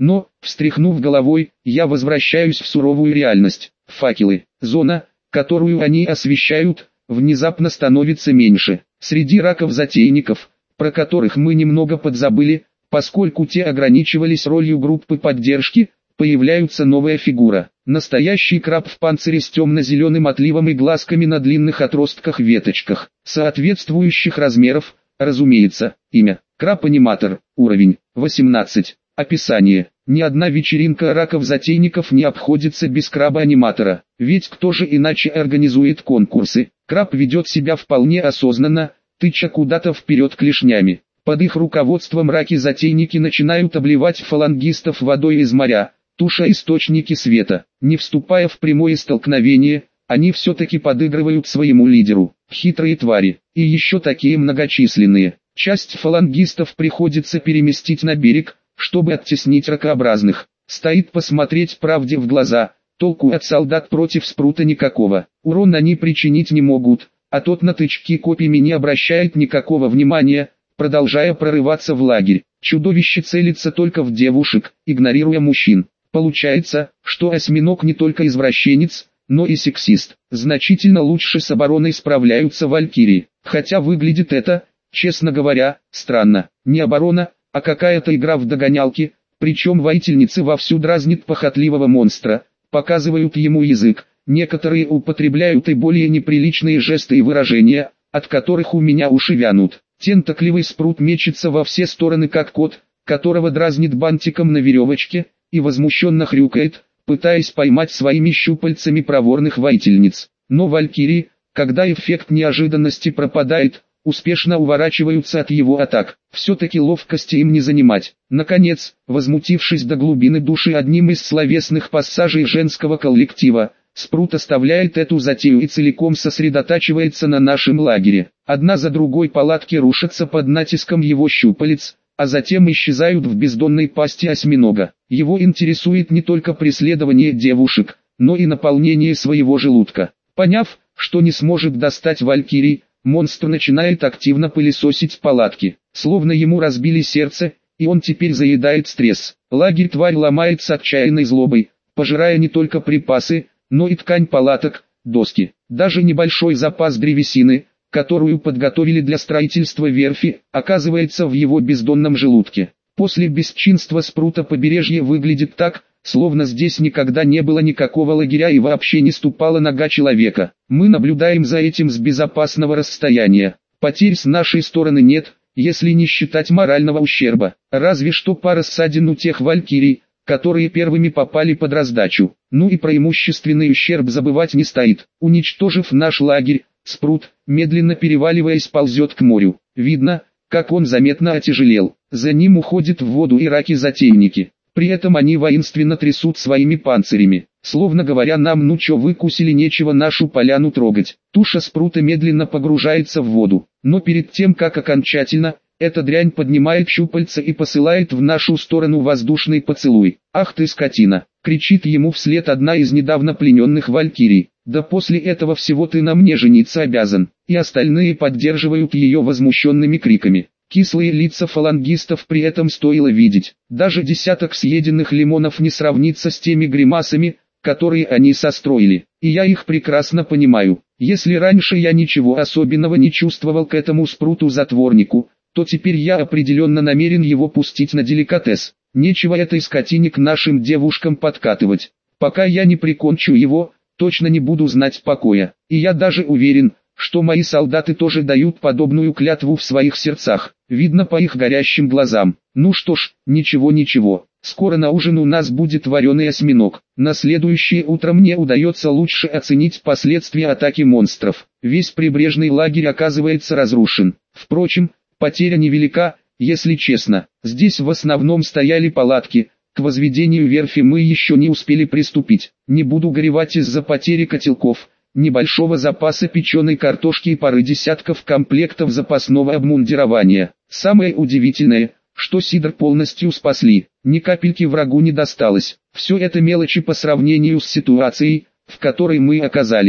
Но, встряхнув головой, я возвращаюсь в суровую реальность. Факелы, зона, которую они освещают, внезапно становится меньше. Среди раков-затейников, про которых мы немного подзабыли, поскольку те ограничивались ролью группы поддержки, появляется новая фигура. Настоящий краб в панцире с темно-зеленым отливом и глазками на длинных отростках-веточках, соответствующих размеров, разумеется. Имя: краб-аниматор, уровень 18. Описание: ни одна вечеринка раков-затейников не обходится без краба-аниматора, ведь кто же иначе организует конкурсы? Краб ведет себя вполне осознанно, тыча куда-то вперед клешнями. Под их руководством раки-затейники начинают обливать фалангистов водой из моря, туша источники света. Не вступая в прямое столкновение, они все-таки подыгрывают своему лидеру. Хитрые твари, и еще такие многочисленные. Часть фалангистов приходится переместить на берег, чтобы оттеснить ракообразных. Стоит посмотреть правде в глаза, толку от солдат против спрута никакого. Урон они причинить не могут, а тот на тычки копьями не обращает никакого внимания, продолжая прорываться в лагерь. Чудовище целится только в девушек, игнорируя мужчин. Получается, что осьминог не только извращенец, но и сексист. Значительно лучше с обороной справляются валькирии. Хотя выглядит это, честно говоря, странно. Не оборона, а какая-то игра в догонялки, причем воительницы вовсю дразнит похотливого монстра, показывают ему язык, некоторые употребляют и более неприличные жесты и выражения, от которых у меня уши вянут. Тентакливый спрут мечется во все стороны как кот, которого дразнит бантиком на веревочке, и возмущенно хрюкает, пытаясь поймать своими щупальцами проворных воительниц. Но валькирии, когда эффект неожиданности пропадает, успешно уворачиваются от его атак. Все-таки ловкости им не занимать. Наконец, возмутившись до глубины души одним из словесных пассажей женского коллектива, Спрут оставляет эту затею и целиком сосредотачивается на нашем лагере. Одна за другой палатки рушатся под натиском его щупалец, а затем исчезают в бездонной пасти осьминога. Его интересует не только преследование девушек, но и наполнение своего желудка. Поняв, что не сможет достать валькирий, монстр начинает активно пылесосить палатки, словно ему разбили сердце, и он теперь заедает стресс. Лагерь тварь ломает с отчаянной злобой, пожирая не только припасы, но и ткань палаток, доски. Даже небольшой запас древесины, которую подготовили для строительства верфи, оказывается в его бездонном желудке. После бесчинства спрута побережье выглядит так, словно здесь никогда не было никакого лагеря и вообще не ступала нога человека. Мы наблюдаем за этим с безопасного расстояния. Потерь с нашей стороны нет, если не считать морального ущерба. Разве что пара ссадин у тех валькирий, которые первыми попали под раздачу. Ну и про имущественный ущерб забывать не стоит. Уничтожив наш лагерь, спрут, медленно переваливаясь, ползет к морю. Видно, как он заметно отяжелел. За ним уходят в воду и раки-затейники. При этом они воинственно трясут своими панцирями, словно говоря нам: ну чё выкусили, нечего нашу поляну трогать. Туша спрута медленно погружается в воду, но перед тем как окончательно, эта дрянь поднимает щупальца и посылает в нашу сторону воздушный поцелуй. «Ах ты скотина!» — кричит ему вслед одна из недавно плененных валькирий. «Да после этого всего ты на мне жениться обязан!» И остальные поддерживают ее возмущенными криками. Кислые лица фалангистов при этом стоило видеть. Даже десяток съеденных лимонов не сравнится с теми гримасами, которые они состроили. И я их прекрасно понимаю. Если раньше я ничего особенного не чувствовал к этому спруту-затворнику, то теперь я определенно намерен его пустить на деликатес. Нечего этой скотине к нашим девушкам подкатывать. Пока я не прикончу его, точно не буду знать покоя. И я даже уверен, что мои солдаты тоже дают подобную клятву в своих сердцах. Видно по их горящим глазам. Ну что ж, ничего. Скоро на ужин у нас будет вареный осьминог. На следующее утро мне удается лучше оценить последствия атаки монстров. Весь прибрежный лагерь оказывается разрушен. Впрочем, потеря невелика, если честно. Здесь в основном стояли палатки. К возведению верфи мы еще не успели приступить. Не буду горевать из-за потери котелков, небольшого запаса печеной картошки и пары десятков комплектов запасного обмундирования. Самое удивительное, что Сидор полностью спасли. Ни капельки врагу не досталось. Все это мелочи по сравнению с ситуацией, в которой мы оказались.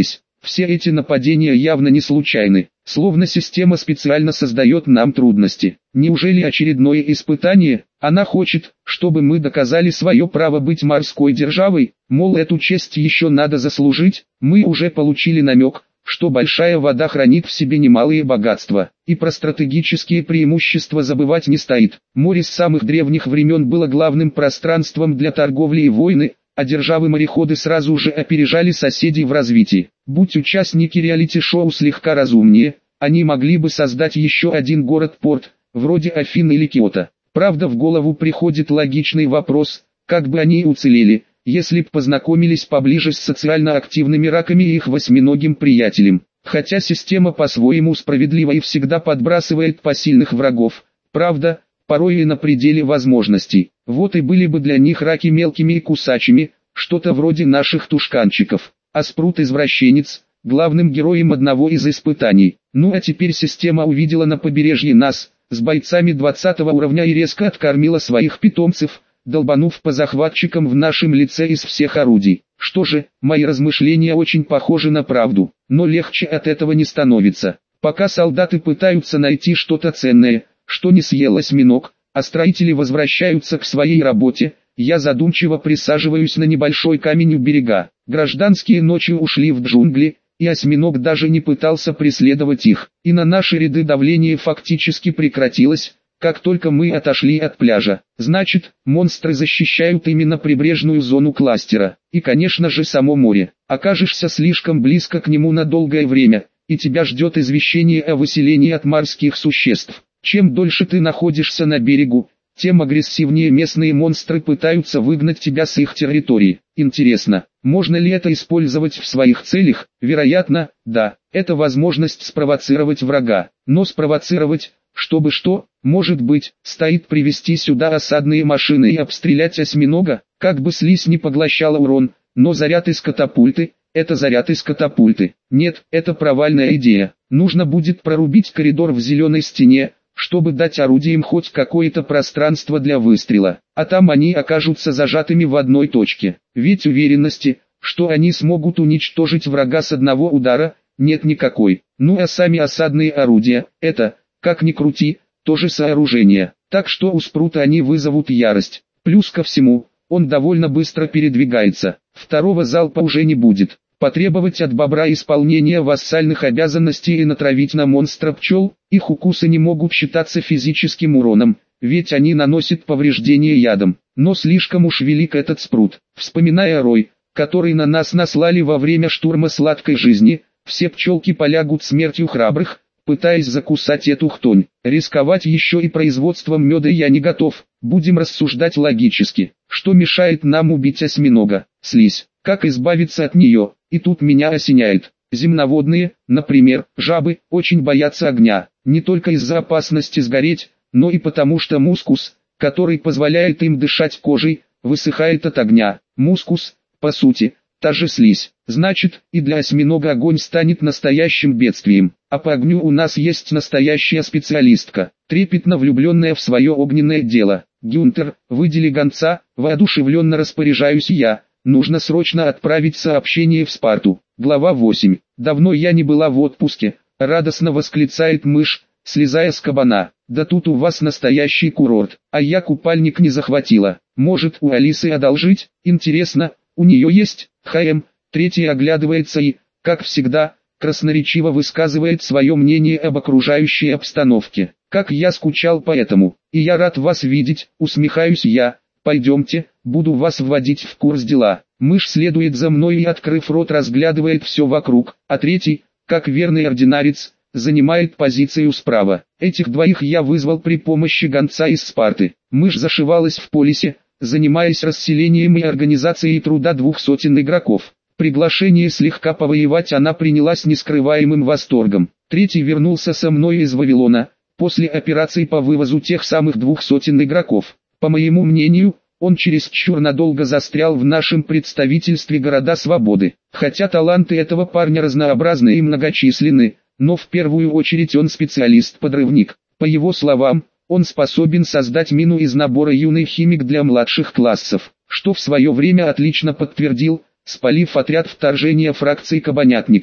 Все эти нападения явно не случайны, словно система специально создает нам трудности. Неужели очередное испытание? Она хочет, чтобы мы доказали свое право быть морской державой, мол, эту честь еще надо заслужить. Мы уже получили намек, что большая вода хранит в себе немалые богатства, и про стратегические преимущества забывать не стоит. Море с самых древних времен было главным пространством для торговли и войны, а державы-мореходы сразу же опережали соседей в развитии. Будь участники реалити-шоу слегка разумнее, они могли бы создать еще один город-порт, вроде Афин или Киото. Правда, в голову приходит логичный вопрос, как бы они уцелели, если б познакомились поближе с социально активными раками и их восьминогим приятелем. Хотя система по-своему справедлива и всегда подбрасывает посильных врагов, правда, порой и на пределе возможностей. Вот и были бы для них раки мелкими и кусачими, что-то вроде наших тушканчиков. А Спрут-извращенец, главным героем одного из испытаний. Ну а теперь система увидела на побережье нас, с бойцами 20 уровня и резко откормила своих питомцев, долбанув по захватчикам в нашем лице из всех орудий. Что же, мои размышления очень похожи на правду, но легче от этого не становится. Пока солдаты пытаются найти что-то ценное, что не съел осьминог, а строители возвращаются к своей работе, я задумчиво присаживаюсь на небольшой камень у берега. Гражданские ночью ушли в джунгли, и осьминог даже не пытался преследовать их. И на наши ряды давление фактически прекратилось, как только мы отошли от пляжа. Значит, монстры защищают именно прибрежную зону кластера. И конечно же само море. Окажешься слишком близко к нему на долгое время, и тебя ждет извещение о выселении от морских существ. Чем дольше ты находишься на берегу, тем агрессивнее местные монстры пытаются выгнать тебя с их территории. Интересно, можно ли это использовать в своих целях? Вероятно, да. Это возможность спровоцировать врага. Но спровоцировать, чтобы что, может быть, стоит привести сюда осадные машины и обстрелять осьминога, как бы слизь не поглощала урон, но заряд из катапульты – это заряд из катапульты. Нет, это провальная идея. Нужно будет прорубить коридор в зеленой стене, чтобы дать орудиям хоть какое-то пространство для выстрела, а там они окажутся зажатыми в одной точке. Ведь уверенности, что они смогут уничтожить врага с одного удара, нет никакой. Ну а сами осадные орудия, это, как ни крути, тоже сооружение. Так что у Спрута они вызовут ярость. Плюс ко всему, он довольно быстро передвигается. Второго залпа уже не будет. Потребовать от бобра исполнения вассальных обязанностей и натравить на монстра пчел, их укусы не могут считаться физическим уроном, ведь они наносят повреждения ядом. Но слишком уж велик этот Спрут. Вспоминая рой, который на нас наслали во время штурма сладкой жизни, все пчелки полягут смертью храбрых, пытаясь закусать эту хтонь. Рисковать еще и производством меда я не готов. Будем рассуждать логически. Что мешает нам убить осьминога? Слизь. Как избавиться от нее? И тут меня осеняет. Земноводные, например, жабы, очень боятся огня. Не только из-за опасности сгореть, но и потому что мускус, который позволяет им дышать кожей, высыхает от огня. Мускус, по сути, та же слизь. Значит, и для осьминога огонь станет настоящим бедствием. А по огню у нас есть настоящая специалистка, трепетно влюбленная в свое огненное дело. Гюнтер, выдели гонца, воодушевленно распоряжаюсь я. Нужно срочно отправить сообщение в Спарту. Глава 8. Давно я не была в отпуске, радостно восклицает мышь, слезая с кабана. Да тут у вас настоящий курорт, а я купальник не захватила. Может, у Алисы одолжить? Интересно, у нее есть? Третий оглядывается и, как всегда, красноречиво высказывает свое мнение об окружающей обстановке. Как я скучал по этому, и я рад вас видеть, усмехаюсь я. Пойдемте, буду вас вводить в курс дела. Мышь следует за мной и, открыв рот, разглядывает все вокруг, а третий, как верный ординарец, занимает позицию справа. Этих двоих я вызвал при помощи гонца из Спарты. Мышь зашивалась в полисе, занимаясь расселением и организацией труда 200 игроков. Приглашение слегка повоевать она приняла с нескрываемым восторгом. Третий вернулся со мной из Вавилона, после операции по вывозу тех самых 200 игроков. По моему мнению, он чересчур надолго застрял в нашем представительстве Города Свободы. Хотя таланты этого парня разнообразны и многочисленны, но в первую очередь он специалист-подрывник. По его словам, он способен создать мину из набора «Юный химик» для младших классов, что в свое время отлично подтвердил, спалив отряд вторжения фракции кабанятников.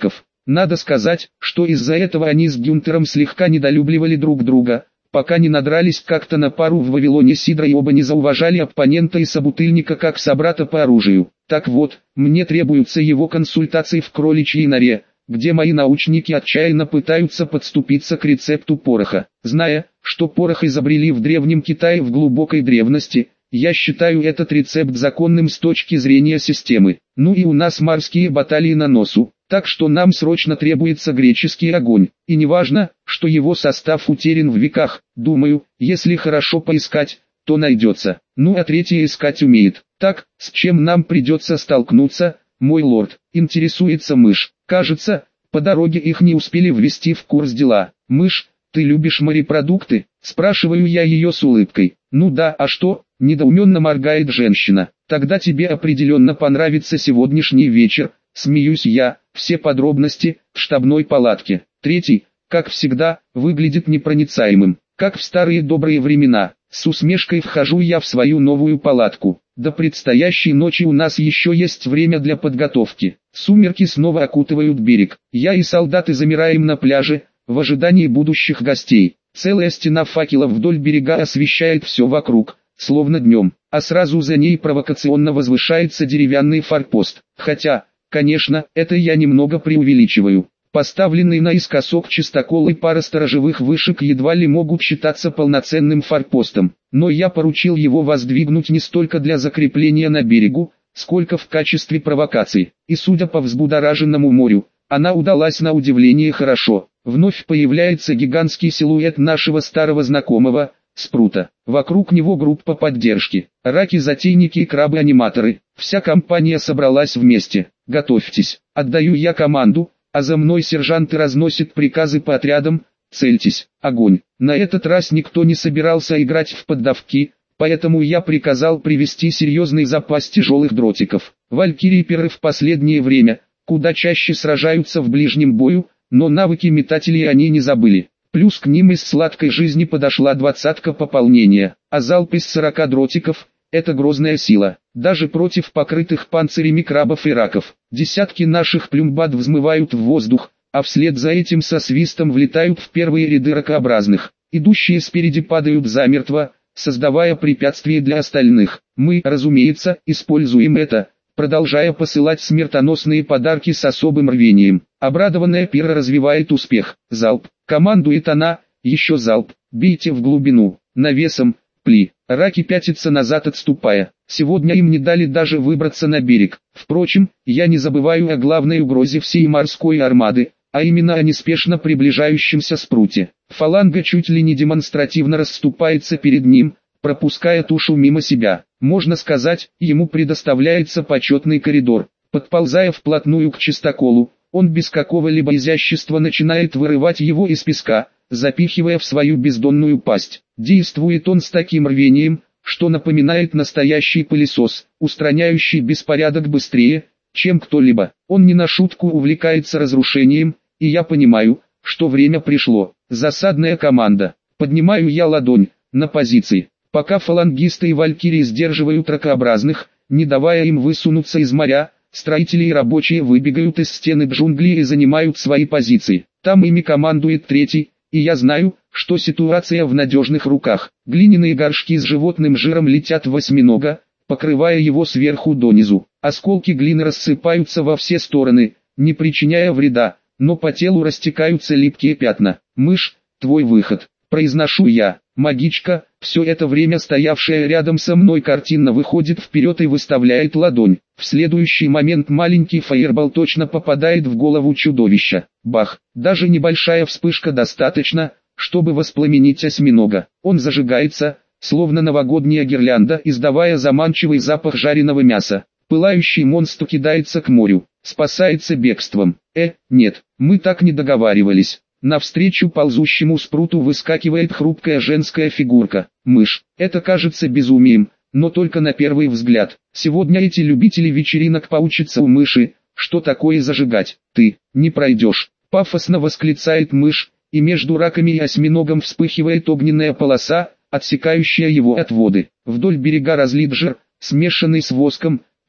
Надо сказать, что из-за этого они с Гюнтером слегка недолюбливали друг друга, пока не надрались как-то на пару в Вавилоне Сидра и оба не зауважали оппонента и собутыльника как собрата по оружию. Так вот, мне требуются его консультации в кроличьей норе, где мои научники отчаянно пытаются подступиться к рецепту пороха. Зная, что порох изобрели в Древнем Китае в глубокой древности, я считаю этот рецепт законным с точки зрения системы. Ну и у нас морские баталии на носу, так что нам срочно требуется греческий огонь. И не важно, что его состав утерян в веках, думаю, если хорошо поискать, то найдется. Ну а третье искать умеет. Так, с чем нам придется столкнуться, мой лорд, интересуется мышь. Кажется, по дороге их не успели ввести в курс дела. Мышь, ты любишь морепродукты? Спрашиваю я ее с улыбкой. Ну да, а что? Недоуменно моргает женщина. Тогда тебе определенно понравится сегодняшний вечер. Смеюсь я, все подробности в штабной палатке. Третий, как всегда, выглядит непроницаемым, как в старые добрые времена. С усмешкой вхожу я в свою новую палатку. До предстоящей ночи у нас еще есть время для подготовки. Сумерки снова окутывают берег. Я и солдаты замираем на пляже, в ожидании будущих гостей. Целая стена факелов вдоль берега освещает все вокруг, словно днем, а сразу за ней провокационно возвышается деревянный форпост. Хотя, конечно, это я немного преувеличиваю. Поставленный наискосок чистокол и пара сторожевых вышек едва ли могут считаться полноценным форпостом, но я поручил его воздвигнуть не столько для закрепления на берегу, сколько в качестве провокации, и судя по взбудораженному морю, она удалась на удивление хорошо. Вновь появляется гигантский силуэт нашего старого знакомого, Спрута. Вокруг него группа поддержки, раки-затейники и крабы-аниматоры. Вся компания собралась вместе. Готовьтесь, отдаю я команду, а за мной сержанты разносят приказы по отрядам. Цельтесь, огонь. На этот раз никто не собирался играть в поддавки, поэтому я приказал привезти серьезный запас тяжелых дротиков. Валькирии-перы в последнее время куда чаще сражаются в ближнем бою, но навыки метателей они не забыли. Плюс к ним из сладкой жизни подошла двадцатка пополнения, а залп из 40 дротиков – это грозная сила, даже против покрытых панцирями крабов и раков. Десятки наших плюмбад взмывают в воздух, а вслед за этим со свистом влетают в первые ряды ракообразных. Идущие спереди падают замертво, создавая препятствия для остальных. Мы, разумеется, используем это, продолжая посылать смертоносные подарки с особым рвением. Обрадованная пира развивает успех. Залп. Командует она, еще залп. Бейте в глубину. Навесом. Пли. Раки пятятся назад, отступая. Сегодня им не дали даже выбраться на берег. Впрочем, я не забываю о главной угрозе всей морской армады, а именно о неспешно приближающемся Спруте. Фаланга чуть ли не демонстративно расступается перед ним, пропуская тушу мимо себя. Можно сказать, ему предоставляется почетный коридор. Подползая вплотную к чистоколу, он без какого-либо изящества начинает вырывать его из песка, запихивая в свою бездонную пасть. Действует он с таким рвением, что напоминает настоящий пылесос, устраняющий беспорядок быстрее, чем кто-либо. Он не на шутку увлекается разрушением, и я понимаю, что время пришло. Засадная команда. Поднимаю я ладонь, на позиции. Пока фалангисты и валькирии сдерживают ракообразных, не давая им высунуться из моря, строители и рабочие выбегают из стены джунглей и занимают свои позиции. Там ими командует третий, и я знаю, что ситуация в надежных руках. Глиняные горшки с животным жиром летят в осьминога, покрывая его сверху донизу. Осколки глины рассыпаются во все стороны, не причиняя вреда, но по телу растекаются липкие пятна. Мышь, твой выход. Произношу я. Магичка, все это время стоявшая рядом со мной картинно выходит вперед и выставляет ладонь. В следующий момент маленький фаербол точно попадает в голову чудовища. Бах! Даже небольшая вспышка достаточно, чтобы воспламенить осьминога. Он зажигается, словно новогодняя гирлянда, издавая заманчивый запах жареного мяса. Пылающий монстр кидается к морю, спасается бегством. Нет, мы так не договаривались. Навстречу ползущему Спруту выскакивает хрупкая женская фигурка. Мышь. Это кажется безумием, но только на первый взгляд. Сегодня эти любители вечеринок поучатся у мыши, что такое зажигать. Ты не пройдешь. Пафосно восклицает мышь, и между раками и осьминогом вспыхивает огненная полоса, отсекающая его от воды. Вдоль берега разлит жир, смешанный с воском,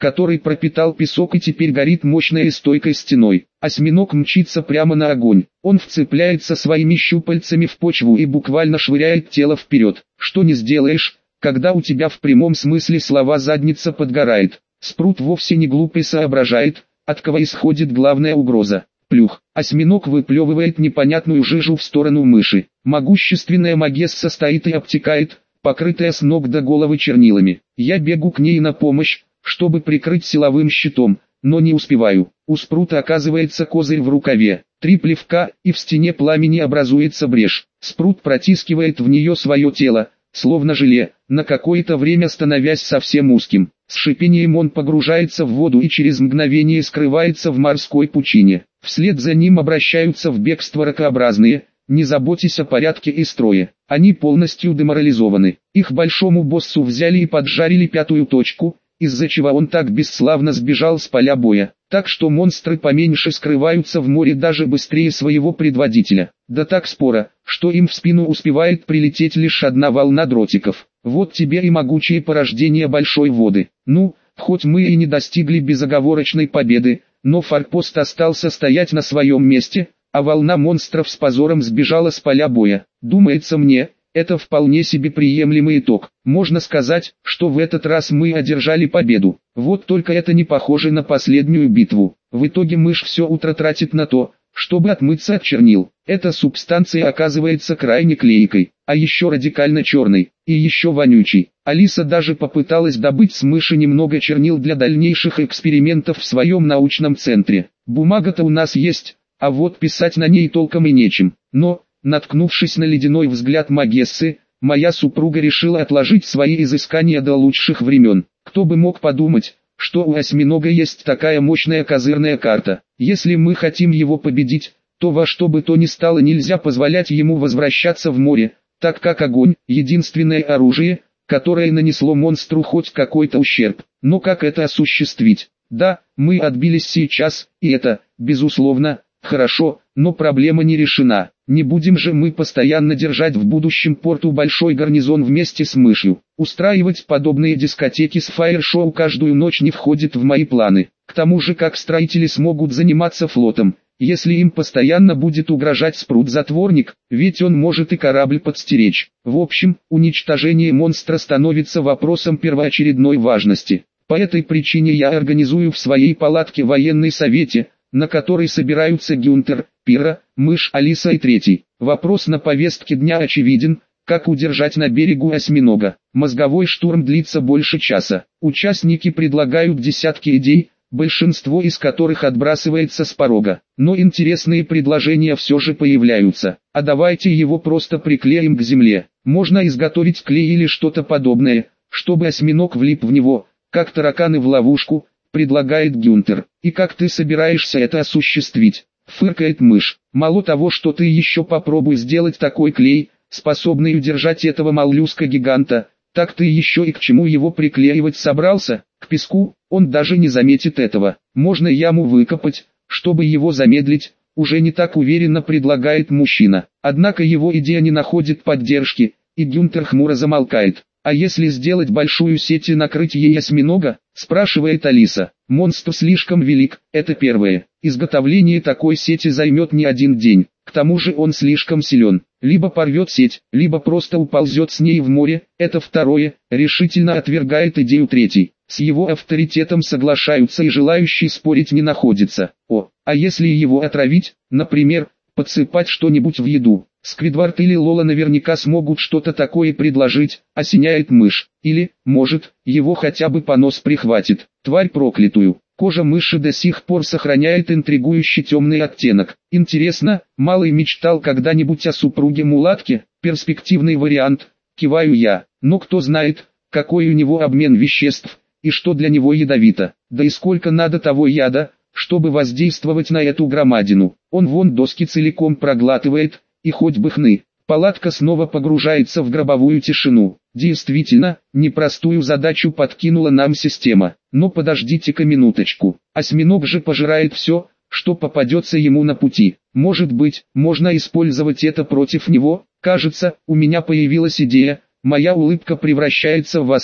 который пропитал песок и теперь горит мощной и стойкой стеной. Осьминог мчится прямо на огонь. Он вцепляется своими щупальцами в почву и буквально швыряет тело вперед. Что не сделаешь, когда у тебя в прямом смысле слова задница подгорает. Спрут вовсе не глупый соображает, от кого исходит главная угроза. Плюх. Осьминог выплевывает непонятную жижу в сторону мыши. Могущественная Магесса стоит и обтекает, покрытая с ног до головы чернилами. Я бегу к ней на помощь, чтобы прикрыть силовым щитом, но не успеваю. У Спрута оказывается козырь в рукаве. 3 плевка, и в стене пламени образуется брешь. Спрут протискивает в нее свое тело, словно желе, на какое-то время становясь совсем узким. С шипением он погружается в воду и через мгновение скрывается в морской пучине. Вслед за ним обращаются в бегство ракообразные, не заботясь о порядке и строе. Они полностью деморализованы. Их большому боссу взяли и поджарили 5-ю точку, из-за чего он так бесславно сбежал с поля боя. Так что монстры поменьше скрываются в море даже быстрее своего предводителя. Да так споро, что им в спину успевает прилететь лишь одна волна дротиков. Вот тебе и могучие порождения большой воды. Ну, хоть мы и не достигли безоговорочной победы, но форпост остался стоять на своем месте, а волна монстров с позором сбежала с поля боя. Думается мне, это вполне себе приемлемый итог. Можно сказать, что в этот раз мы одержали победу. Вот только это не похоже на последнюю битву. В итоге мышь все утро тратит на то, чтобы отмыться от чернил. Эта субстанция оказывается крайне клейкой, а еще радикально черной, и еще вонючей. Алиса даже попыталась добыть с мыши немного чернил для дальнейших экспериментов в своем научном центре. Бумага-то у нас есть, а вот писать на ней толком и нечем. Но, наткнувшись на ледяной взгляд Магессы, моя супруга решила отложить свои изыскания до лучших времен. Кто бы мог подумать, что у осьминога есть такая мощная козырная карта. Если мы хотим его победить, то во что бы то ни стало нельзя позволять ему возвращаться в море, так как огонь – единственное оружие, которое нанесло монстру хоть какой-то ущерб. Но как это осуществить? Да, мы отбились сейчас, и это, безусловно, хорошо, но проблема не решена. Не будем же мы постоянно держать в будущем порту большой гарнизон вместе с мышью. Устраивать подобные дискотеки с фаер-шоу каждую ночь не входит в мои планы. К тому же как строители смогут заниматься флотом, если им постоянно будет угрожать Спрут-затворник, ведь он может и корабль подстеречь. В общем, уничтожение монстра становится вопросом первоочередной важности. По этой причине я организую в своей палатке военный совете, на который собираются Гюнтер, Пира, мышь Алиса и третий. Вопрос на повестке дня очевиден: как удержать на берегу осьминога. Мозговой штурм длится больше часа. Участники предлагают десятки идей, большинство из которых отбрасывается с порога. Но интересные предложения все же появляются. А давайте его просто приклеим к земле. Можно изготовить клей или что-то подобное, чтобы осьминог влип в него, как тараканы в ловушку, предлагает Гюнтер. И как ты собираешься это осуществить? Фыркает мышь. Мало того, что ты еще попробуй сделать такой клей, способный удержать этого моллюска-гиганта, так ты еще и к чему его приклеивать собрался? К песку? Он даже не заметит этого. Можно яму выкопать, чтобы его замедлить, уже не так уверенно предлагает мужчина. Однако его идея не находит поддержки, и Гюнтер хмуро замолкает. «А если сделать большую сеть и накрыть ей осьминога?» – спрашивает Алиса. «Монстр слишком велик, это первое. Изготовление такой сети займет не один день. К тому же он слишком силен. Либо порвет сеть, либо просто уползет с ней в море, это второе», – решительно отвергает идею третий. С его авторитетом соглашаются и желающие спорить не находится. А если его отравить, например, подсыпать что-нибудь в еду? Сквидвард или Лола наверняка смогут что-то такое предложить, осеняет мышь. Или, может, его хотя бы понос прихватит. Тварь проклятую. Кожа мыши до сих пор сохраняет интригующий темный оттенок. Интересно, малый мечтал когда-нибудь о супруге-мулатке? Перспективный вариант, киваю я. Но кто знает, какой у него обмен веществ, и что для него ядовито. Да и сколько надо того яда, чтобы воздействовать на эту громадину. Он вон доски целиком проглатывает, и хоть бы хны. Палатка снова погружается в гробовую тишину. Действительно, непростую задачу подкинула нам система. Но подождите-ка минуточку. Осьминог же пожирает все, что попадется ему на пути. Может быть, можно использовать это против него? Кажется, у меня появилась идея. Моя улыбка превращается в оскал.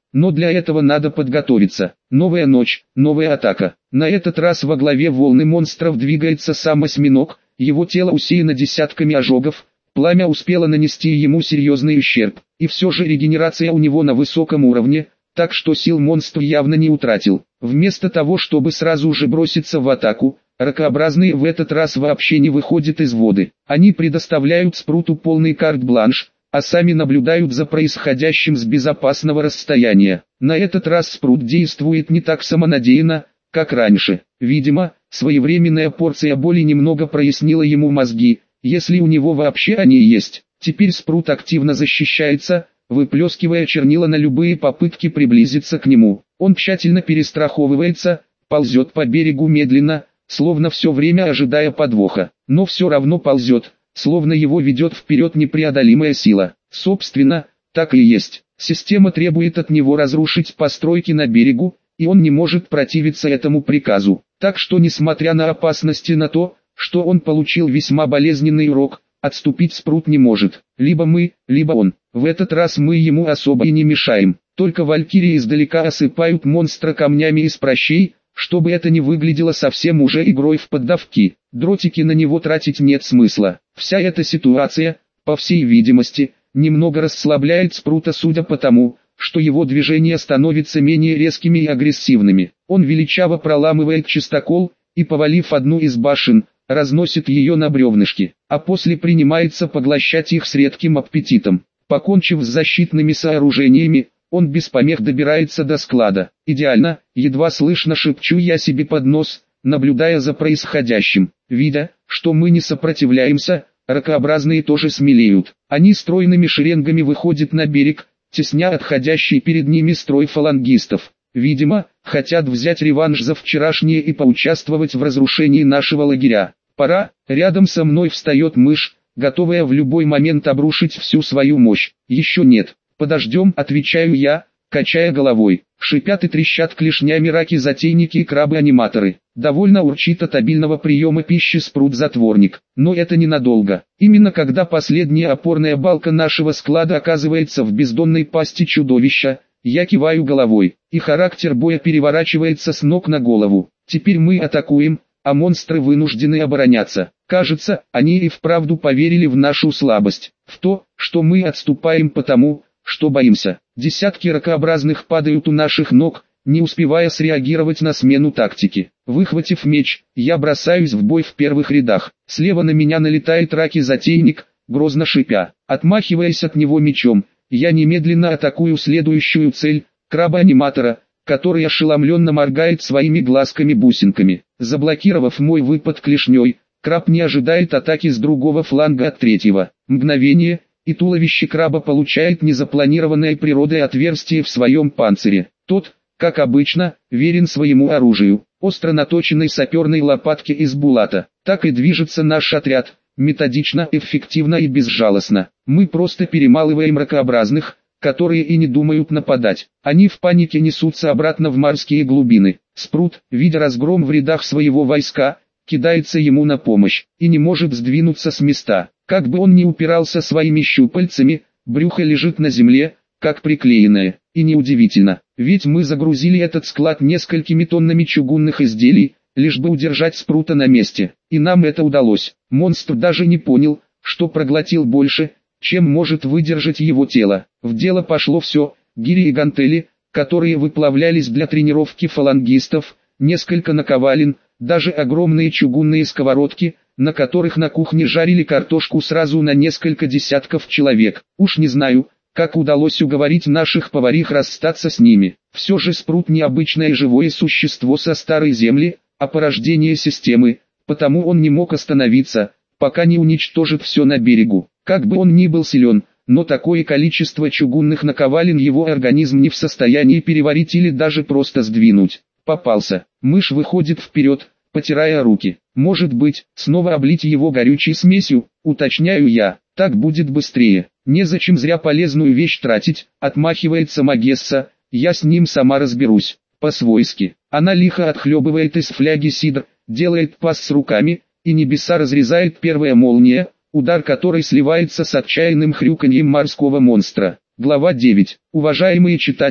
Но для этого надо подготовиться. Новая ночь, новая атака. На этот раз во главе волны монстров двигается сам осьминог, его тело усеяно десятками ожогов, пламя успело нанести ему серьезный ущерб. И все же регенерация у него на высоком уровне, так что сил монстр явно не утратил. Вместо того, чтобы сразу же броситься в атаку, ракообразные в этот раз вообще не выходят из воды. Они предоставляют Спруту полный карт-бланш, а сами наблюдают за происходящим с безопасного расстояния. На этот раз Спрут действует не так самонадеянно, как раньше. Видимо, своевременная порция боли немного прояснила ему мозги, если у него вообще они есть. Теперь Спрут активно защищается, выплескивая чернила на любые попытки приблизиться к нему. Он тщательно перестраховывается, ползет по берегу медленно, словно все время ожидая подвоха, но все равно ползет, словно его ведет вперед непреодолимая сила. Собственно, так и есть. Система требует от него разрушить постройки на берегу, и он не может противиться этому приказу. Так что несмотря на опасности на то, что он получил весьма болезненный урок, отступить Спрут не может. Либо мы, либо он. В этот раз мы ему особо и не мешаем. Только валькирии издалека осыпают монстра камнями из пращей, чтобы это не выглядело совсем уже игрой в поддавки. Дротики на него тратить нет смысла. Вся эта ситуация, по всей видимости, немного расслабляет Спрута, судя по тому, что его движения становятся менее резкими и агрессивными. Он величаво проламывает чистокол и, повалив одну из башен, разносит ее на бревнышки, а после принимается поглощать их с редким аппетитом. Покончив с защитными сооружениями, он без помех добирается до склада. Идеально, едва слышно шепчу я себе под нос, наблюдая за происходящим. Видя, что мы не сопротивляемся, ракообразные тоже смелеют. Они стройными шеренгами выходят на берег, тесня отходящий перед ними строй фалангистов. Видимо, хотят взять реванш за вчерашнее и поучаствовать в разрушении нашего лагеря. Пора, рядом со мной встает мышь, готовая в любой момент обрушить всю свою мощь. Еще нет. Подождем, отвечаю я, качая головой. Шипят и трещат клешнями раки-затейники и крабы-аниматоры. Довольно урчит от обильного приема пищи Спрут-затворник. Но это ненадолго. Именно когда последняя опорная балка нашего склада оказывается в бездонной пасти чудовища, я киваю головой, и характер боя переворачивается с ног на голову. Теперь мы атакуем, а монстры вынуждены обороняться. Кажется, они и вправду поверили в нашу слабость, в то, что мы отступаем потому, что боимся. Десятки ракообразных падают у наших ног, не успевая среагировать на смену тактики. Выхватив меч, я бросаюсь в бой в первых рядах. Слева на меня налетает раки-затейник, грозно шипя. Отмахиваясь от него мечом, я немедленно атакую следующую цель, краба-аниматора, который ошеломленно моргает своими глазками-бусинками. Заблокировав мой выпад клешней, краб не ожидает атаки с другого фланга от третьего. Мгновение, и туловище краба получает незапланированное природой отверстие в своем панцире. Тот, как обычно, верен своему оружию, остро наточенной саперной лопатке из булата. Так и движется наш отряд, методично, эффективно и безжалостно. Мы просто перемалываем ракообразных, которые и не думают нападать. Они в панике несутся обратно в морские глубины. Спрут, видя разгром в рядах своего войска, кидается ему на помощь, и не может сдвинуться с места. Как бы он ни упирался своими щупальцами, брюхо лежит на земле, как приклеенное. И неудивительно, ведь мы загрузили этот склад несколькими тоннами чугунных изделий, лишь бы удержать Спрута на месте. И нам это удалось. Монстр даже не понял, что проглотил больше, чем может выдержать его тело. В дело пошло все: гири и гантели, которые выплавлялись для тренировки фалангистов, несколько наковален, даже огромные чугунные сковородки, на которых на кухне жарили картошку сразу на несколько десятков человек. Уж не знаю, как удалось уговорить наших поварих расстаться с ними. Все же Спрут необычное живое существо со старой земли, а порождение системы, потому он не мог остановиться, пока не уничтожит все на берегу. Как бы он ни был силен, но такое количество чугунных наковален его организм не в состоянии переварить или даже просто сдвинуть. Попался. Мышь выходит вперед, потирая руки. Может быть, снова облить его горючей смесью, уточняю я, так будет быстрее. Незачем зря полезную вещь тратить, отмахивается Магесса, я с ним сама разберусь. По-свойски. Она лихо отхлебывает из фляги сидр, делает пас с руками, и небеса разрезает первая молния, удар которой сливается с отчаянным хрюканьем морского монстра. Глава 9. Уважаемые читатели,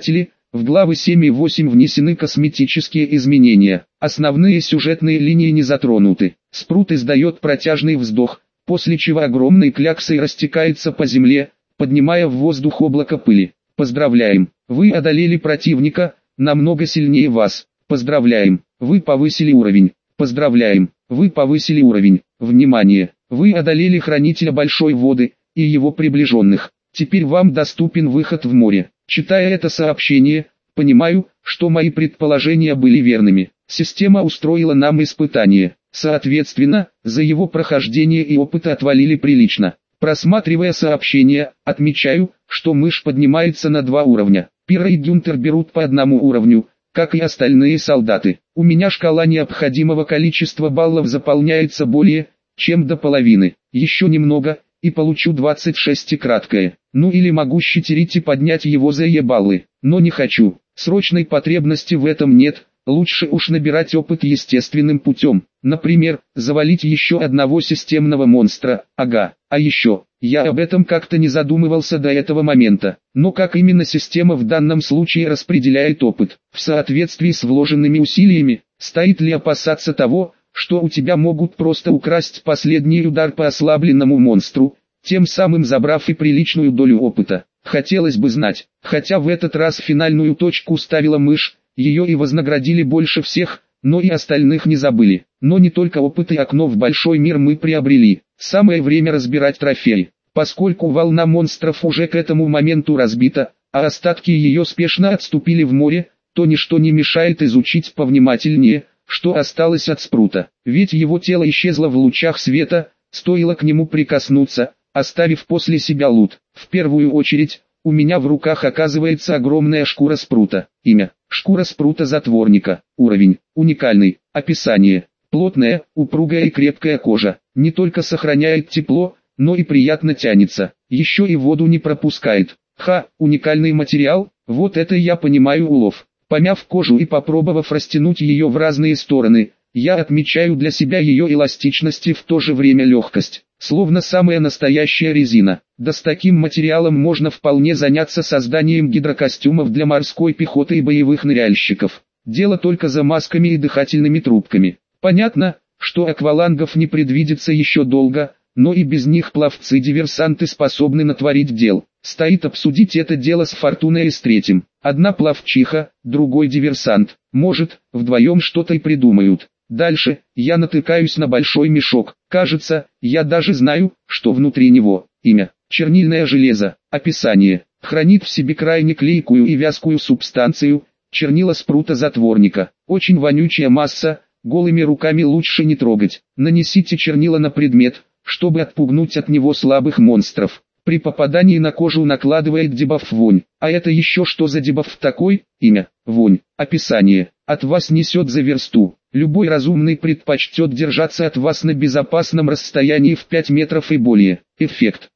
В главы 7 и 8 внесены косметические изменения. Основные сюжетные линии не затронуты. Спрут издает протяжный вздох, после чего огромной кляксой растекается по земле, поднимая в воздух облако пыли. Поздравляем, вы одолели противника, намного сильнее вас. Поздравляем, вы повысили уровень. Поздравляем, вы повысили уровень. Внимание, вы одолели Хранителя Большой Воды и его приближенных. Теперь вам доступен выход в море. Читая это сообщение, понимаю, что мои предположения были верными. Система устроила нам испытание. Соответственно, за его прохождение и опыт отвалили прилично. Просматривая сообщение, отмечаю, что мышь поднимается на 2 уровня. Пира и Гюнтер берут по 1 уровню, как и остальные солдаты. У меня шкала необходимого количества баллов заполняется более чем до половины. Еще немного, и получу 26 краткое. Ну или могу щитерить и поднять его за баллы. Но не хочу. Срочной потребности в этом нет. Лучше уж набирать опыт естественным путем. Например, завалить еще одного системного монстра. Ага. А еще, я об этом как-то не задумывался до этого момента. Но как именно система в данном случае распределяет опыт? В соответствии с вложенными усилиями, стоит ли опасаться того, что у тебя могут просто украсть последний удар по ослабленному монстру, тем самым забрав и приличную долю опыта? Хотелось бы знать. Хотя в этот раз финальную точку ставила мышь, ее и вознаградили больше всех, но и остальных не забыли. Но не только опыт и окно в большой мир мы приобрели. Самое время разбирать трофеи. Поскольку волна монстров уже к этому моменту разбита, а остатки ее спешно отступили в море, то ничто не мешает изучить повнимательнее, что осталось от Спрута. Ведь его тело исчезло в лучах света, стоило к нему прикоснуться, оставив после себя лут. В первую очередь, у меня в руках оказывается огромная шкура Спрута. Имя: шкура Спрута-затворника. Уровень: уникальный. Описание: плотная, упругая и крепкая кожа. Не только сохраняет тепло, но и приятно тянется. Еще и воду не пропускает. Уникальный материал, вот это я понимаю улов. Помяв кожу и попробовав растянуть ее в разные стороны, я отмечаю для себя ее эластичность и в то же время легкость. Словно самая настоящая резина. Да с таким материалом можно вполне заняться созданием гидрокостюмов для морской пехоты и боевых ныряльщиков. Дело только за масками и дыхательными трубками. Понятно, что аквалангов не предвидится еще долго, но и без них пловцы-диверсанты способны натворить дел. Стоит обсудить это дело с Фортуной и с третьим. Одна пловчиха, другой диверсант. Может, вдвоем что-то и придумают. Дальше, я натыкаюсь на большой мешок. Кажется, я даже знаю, что внутри него. Имя: чернильное железо. Описание: хранит в себе крайне клейкую и вязкую субстанцию, чернила Спрута-затворника. Очень вонючая масса, голыми руками лучше не трогать. Нанесите чернила на предмет, чтобы отпугнуть от него слабых монстров. При попадании на кожу накладывает дебаф вонь. А это еще что за дебаф такой? Имя: вонь. Описание: от вас несет за версту. Любой разумный предпочтет держаться от вас на безопасном расстоянии в 5 метров и более. Эффект: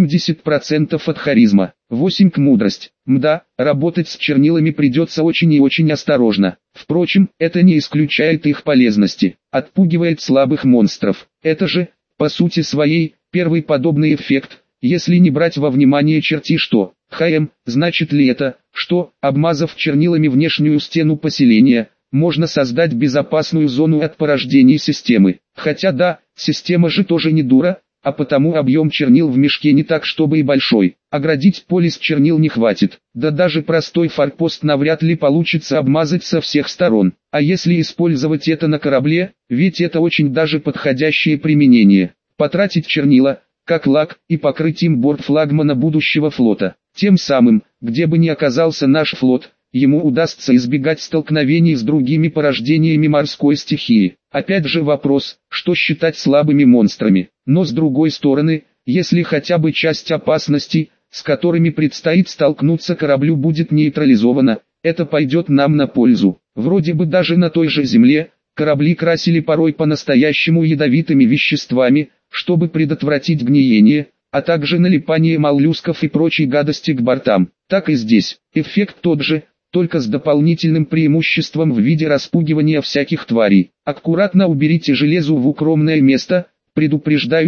80% от харизма, 8 к мудрость. Мда, работать с чернилами придется очень и очень осторожно. Впрочем, это не исключает их полезности. Отпугивает слабых монстров. Это же, по сути своей, первый подобный эффект, если не брать во внимание черти что. Значит ли это, что, обмазав чернилами внешнюю стену поселения, можно создать безопасную зону от порождений системы? Хотя да, система же тоже не дура, а потому объем чернил в мешке не так чтобы и большой. Оградить полис чернил не хватит, да даже простой форпост навряд ли получится обмазать со всех сторон. А если использовать это на корабле, ведь это очень даже подходящее применение. Потратить чернила, как лак, и покрыть им борт флагмана будущего флота. Тем самым, где бы ни оказался наш флот, ему удастся избегать столкновений с другими порождениями морской стихии. Опять же вопрос, что считать слабыми монстрами. Но с другой стороны, если хотя бы часть опасностей, с которыми предстоит столкнуться кораблю, будет нейтрализована, это пойдет нам на пользу. Вроде бы даже на той же земле, корабли красили порой по-настоящему ядовитыми веществами, чтобы предотвратить гниение, а также налипание моллюсков и прочей гадости к бортам. Так и здесь, эффект тот же, только с дополнительным преимуществом в виде распугивания всяких тварей. Аккуратно уберите железо в укромное место, предупреждаю я,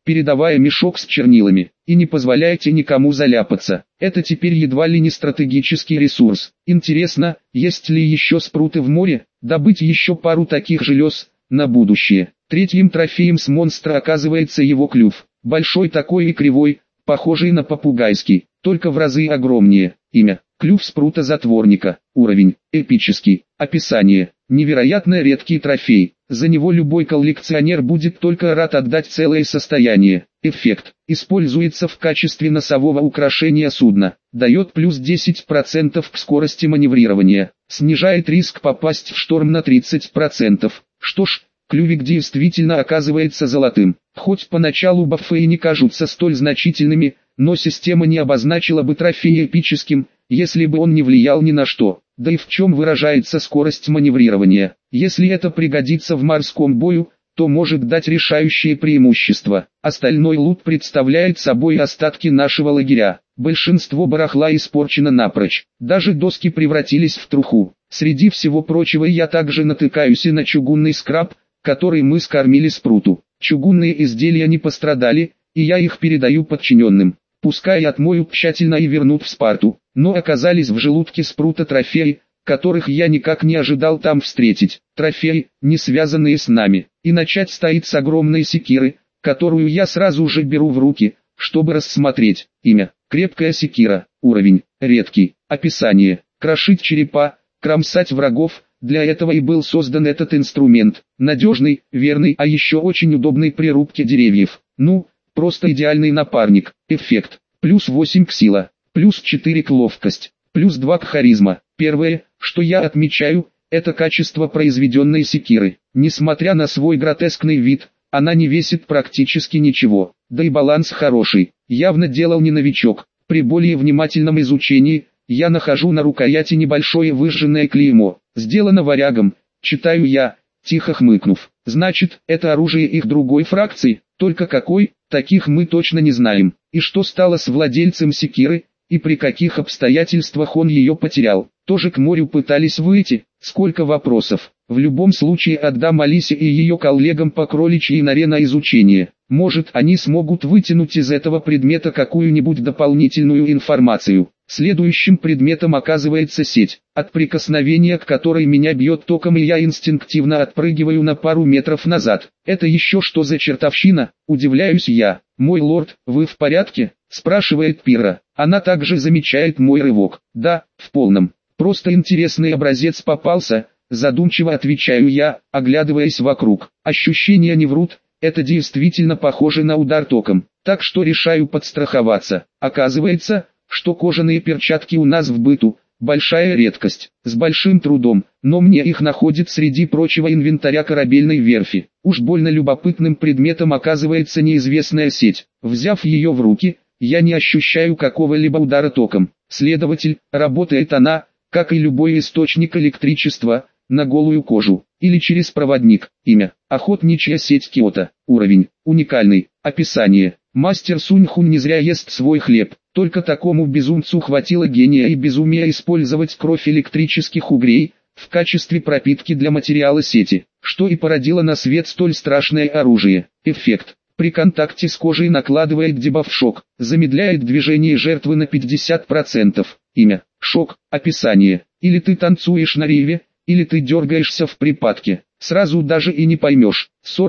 передавая мешок с чернилами. И не позволяйте никому заляпаться. Это теперь едва ли не стратегический ресурс. Интересно, есть ли еще спруты в море? Добыть еще пару таких желез на будущее. Третьим трофеем с монстра оказывается его клюв. Большой такой и кривой, похожий на попугайский, только в разы огромнее. Имя: клюв спрута-затворника. Уровень: эпический. Описание: невероятно редкий трофей. За него любой коллекционер будет только рад отдать целое состояние. Эффект: используется в качестве носового украшения судна. Дает плюс 10% к скорости маневрирования. Снижает риск попасть в шторм на 30%. Что ж, клювик действительно оказывается золотым. Хоть поначалу бафы и не кажутся столь значительными, но система не обозначила бы трофей эпическим, если бы он не влиял ни на что. Да и в чем выражается скорость маневрирования? Если это пригодится в морском бою, то может дать решающее преимущество. Остальной лут представляет собой остатки нашего лагеря. Большинство барахла испорчено напрочь. Даже доски превратились в труху. Среди всего прочего я также натыкаюсь и на чугунный скраб, который мы скормили спруту. Чугунные изделия не пострадали, и я их передаю подчиненным. Пускай отмоют тщательно и вернут в Спарту, но оказались в желудке спрута трофеи, которых я никак не ожидал там встретить. Трофеи, не связанные с нами. И начать стоит с огромной секиры, которую я сразу же беру в руки, чтобы рассмотреть. Имя: крепкая секира. Уровень: редкий. Описание: крошить черепа, кромсать врагов. Для этого и был создан этот инструмент. Надежный, верный, а еще очень удобный при рубке деревьев. Ну, просто идеальный напарник. Эффект: плюс 8 к сила, плюс 4 к ловкость, плюс 2 к харизма. Первое, что я отмечаю, это качество произведенной секиры. Несмотря на свой гротескный вид, она не весит практически ничего. Да и баланс хороший. Явно делал не новичок. При более внимательном изучении, я нахожу на рукояти небольшое выжженное клеймо. Сделано варягом, читаю я, тихо хмыкнув. Значит, это оружие их другой фракции, только какой, таких мы точно не знаем. И что стало с владельцем секиры, и при каких обстоятельствах он ее потерял. Тоже к морю пытались выйти, сколько вопросов. В любом случае отдам Алисе и ее коллегам по кроличьей норе на изучение. Может, они смогут вытянуть из этого предмета какую-нибудь дополнительную информацию. Следующим предметом оказывается сеть, от прикосновения к которой меня бьет током, и я инстинктивно отпрыгиваю на пару метров назад. Это еще что за чертовщина, удивляюсь я. «Мой лорд, вы в порядке?» – спрашивает Пира. Она также замечает мой рывок. «Да, в полном. Просто интересный образец попался», – задумчиво отвечаю я, оглядываясь вокруг. Ощущения не врут, это действительно похоже на удар током. Так что решаю подстраховаться. Оказывается, что кожаные перчатки у нас в быту – большая редкость. С большим трудом, но мне их находят среди прочего инвентаря корабельной верфи. Уж больно любопытным предметом оказывается неизвестная сеть. Взяв ее в руки, я не ощущаю какого-либо удара током. Следовательно, работает она, как и любой источник электричества, на голую кожу, или через проводник. Имя: охотничья сеть Киото. Уровень: уникальный. Описание: мастер Сунь-Хун не зря ест свой хлеб. Только такому безумцу хватило гения и безумия использовать кровь электрических угрей в качестве пропитки для материала сети, что и породило на свет столь страшное оружие. Эффект: при контакте с кожей накладывает дебаф-шок, замедляет движение жертвы на 50%. Имя: шок. Описание: или ты танцуешь на реве, или ты дергаешься в припадке. Сразу даже и не поймешь.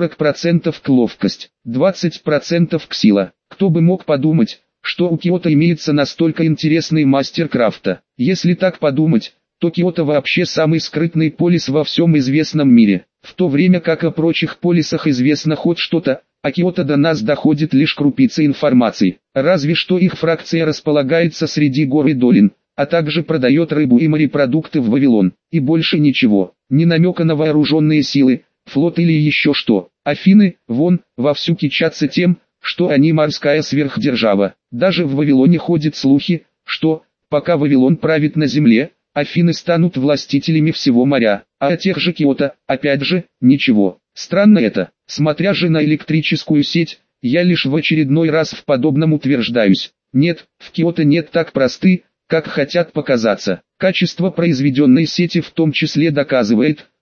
40% к ловкость, 20% к сила. Кто бы мог подумать, что у Киото имеется настолько интересный мастер крафта. Если так подумать, то Киото вообще самый скрытный полис во всем известном мире. В то время как о прочих полисах известно хоть что-то, а Киото до нас доходит лишь крупицы информации. Разве что их фракция располагается среди гор и долин, а также продает рыбу и морепродукты в Вавилон. И больше ничего. Ни намека на вооруженные силы, флот или еще что. Афины, вон, вовсю кичатся тем, что они морская сверхдержава. Даже в Вавилоне ходят слухи, что, пока Вавилон правит на земле, Афины станут властителями всего моря. А о тех же Киото, опять же, ничего. Странно это. Смотря же на электрическую сеть, я лишь в очередной раз в подобном утверждаюсь. Нет, в Киото нет так просты, как хотят показаться. Качество произведенной сети в том числе доказывает,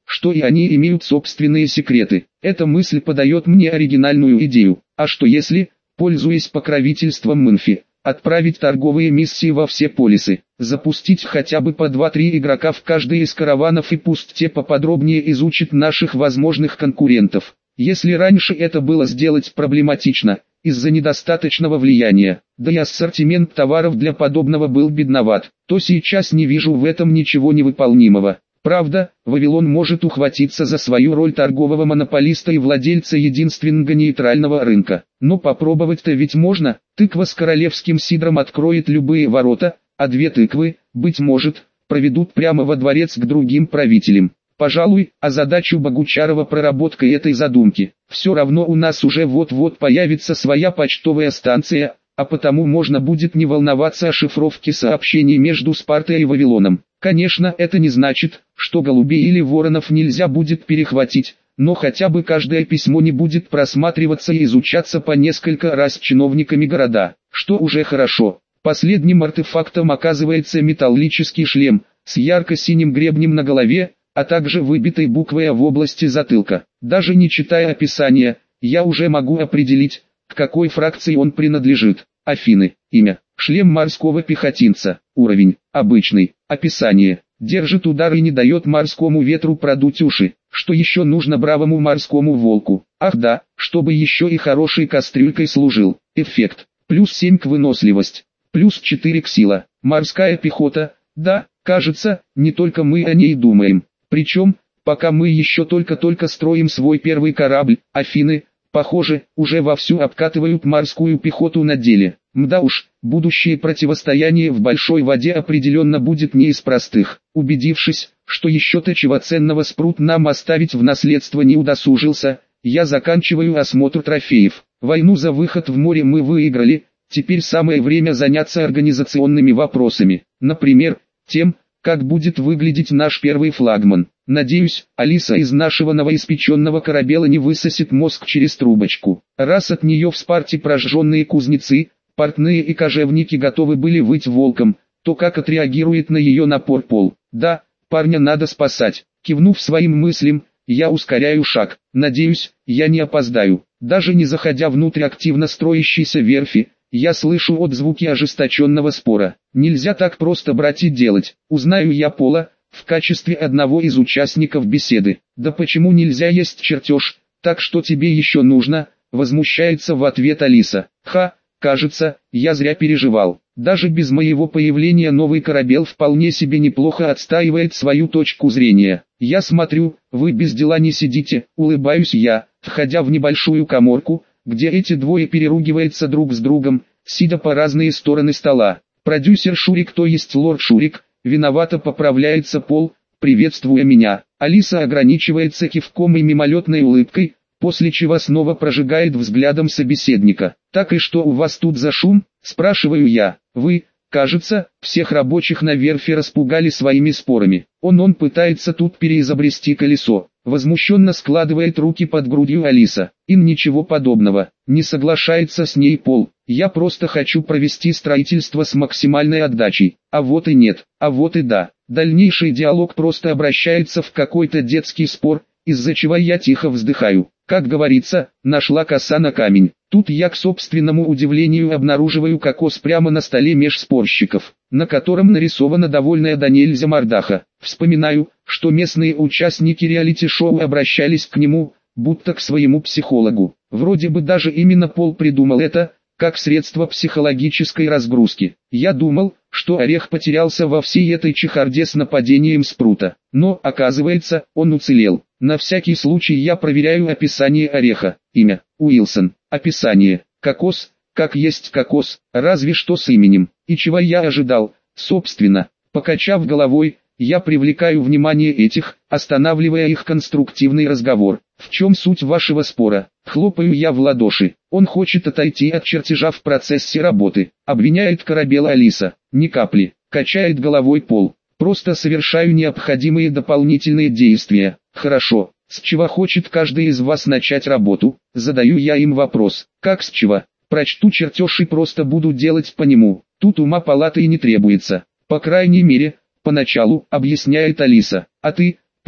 что и они имеют собственные секреты. Эта мысль подает мне оригинальную идею. А что если, пользуясь покровительством Мэнфи, отправить торговые миссии во все полисы, запустить хотя бы по 2-3 игрока в каждый из караванов и пусть те поподробнее изучат наших возможных конкурентов. Если раньше это было сделать проблематично, из-за недостаточного влияния, да и ассортимент товаров для подобного был бедноват, то сейчас не вижу в этом ничего невыполнимого. Правда, Вавилон может ухватиться за свою роль торгового монополиста и владельца единственного нейтрального рынка. Но попробовать-то ведь можно, тыква с королевским сидром откроет любые ворота, а 2 тыквы, быть может, проведут прямо во дворец к другим правителям. Пожалуй, озадачу Богучарова проработкой этой задумки. Все равно у нас уже вот-вот появится своя почтовая станция, а потому можно будет не волноваться о шифровке сообщений между Спартой и Вавилоном. Конечно, это не значит, что голубей или воронов нельзя будет перехватить, но хотя бы каждое письмо не будет просматриваться и изучаться по несколько раз чиновниками города, что уже хорошо. Последним артефактом оказывается металлический шлем, с ярко-синим гребнем на голове, а также выбитой буквой «А» в области затылка. Даже не читая описания, я уже могу определить, к какой фракции он принадлежит. Афины. Имя. Шлем морского пехотинца. Уровень. Обычный. Описание. Держит удар и не дает морскому ветру продуть уши. Что еще нужно бравому морскому волку? Ах да, чтобы еще и хорошей кастрюлькой служил. Эффект. +7 к выносливость. +4 к сила. Морская пехота. Да, кажется, не только мы о ней думаем. Причем, пока мы еще только-только строим свой первый корабль, Афины, похоже, уже вовсю обкатывают морскую пехоту на деле. Мда уж, будущее противостояние в большой воде определенно будет не из простых. Убедившись, что еще-то чего ценного Спрут нам оставить в наследство не удосужился, я заканчиваю осмотр трофеев. Войну за выход в море мы выиграли, теперь самое время заняться организационными вопросами. Например, тем, как будет выглядеть наш первый флагман. Надеюсь, Алиса из нашего новоиспеченного корабела не высосет мозг через трубочку. Раз от нее в Спарте прожженные кузнецы, портные и кожевники готовы были выть волком, то как отреагирует на ее напор Пол? Да, парня надо спасать. Кивнув своим мыслям, я ускоряю шаг. Надеюсь, я не опоздаю. Даже не заходя внутрь активно строящейся верфи, я слышу отзвуки ожесточенного спора. Нельзя так просто брать и делать. Узнаю я Пола в качестве одного из участников беседы. Да почему нельзя есть чертеж? Так что тебе еще нужно? Возмущается в ответ Алиса. Ха, кажется, я зря переживал. Даже без моего появления новый корабел вполне себе неплохо отстаивает свою точку зрения. Я смотрю, вы без дела не сидите, улыбаюсь я, входя в небольшую каморку, где эти двое переругиваются друг с другом, сидя по разные стороны стола. Продюсер Шурик, то есть лорд Шурик, виновато поправляется Пол, приветствуя меня. Алиса ограничивается кивком и мимолетной улыбкой, после чего снова прожигает взглядом собеседника. «Так и что у вас тут за шум?» – спрашиваю я. «Вы, кажется, всех рабочих на верфи распугали своими спорами. Он пытается тут переизобрести колесо». Возмущенно складывает руки под грудью Алиса. Ничего подобного. Не соглашается с ней Пол. Я просто хочу провести строительство с максимальной отдачей. А вот и нет, а вот и да. Дальнейший диалог просто обращается в какой-то детский спор, из-за чего я тихо вздыхаю. Как говорится, нашла коса на камень. Тут я к собственному удивлению обнаруживаю кокос прямо на столе меж спорщиков, на котором нарисована довольная до нельзя мордаха. Вспоминаю, что местные участники реалити-шоу обращались к нему, будто к своему психологу. Вроде бы даже именно Пол придумал это, как средство психологической разгрузки. Я думал, что Орех потерялся во всей этой чехарде с нападением Спрута. Но, оказывается, он уцелел. На всякий случай я проверяю описание Ореха. Имя – Уилсон. Описание – кокос, как есть кокос, разве что с именем. И чего я ожидал, собственно. Покачав головой, я привлекаю внимание этих, останавливая их конструктивный разговор. В чем суть вашего спора? Хлопаю я в ладоши. Он хочет отойти от чертежа в процессе работы. Обвиняет корабел Алиса. Ни капли. Качает головой Пол. Просто совершаю необходимые дополнительные действия. Хорошо. С чего хочет каждый из вас начать работу? Задаю я им вопрос. Как с чего? Прочту чертеж и просто буду делать по нему. Тут ума палаты и не требуется. По крайней мере, поначалу, объясняет Алиса. А ты, Пол,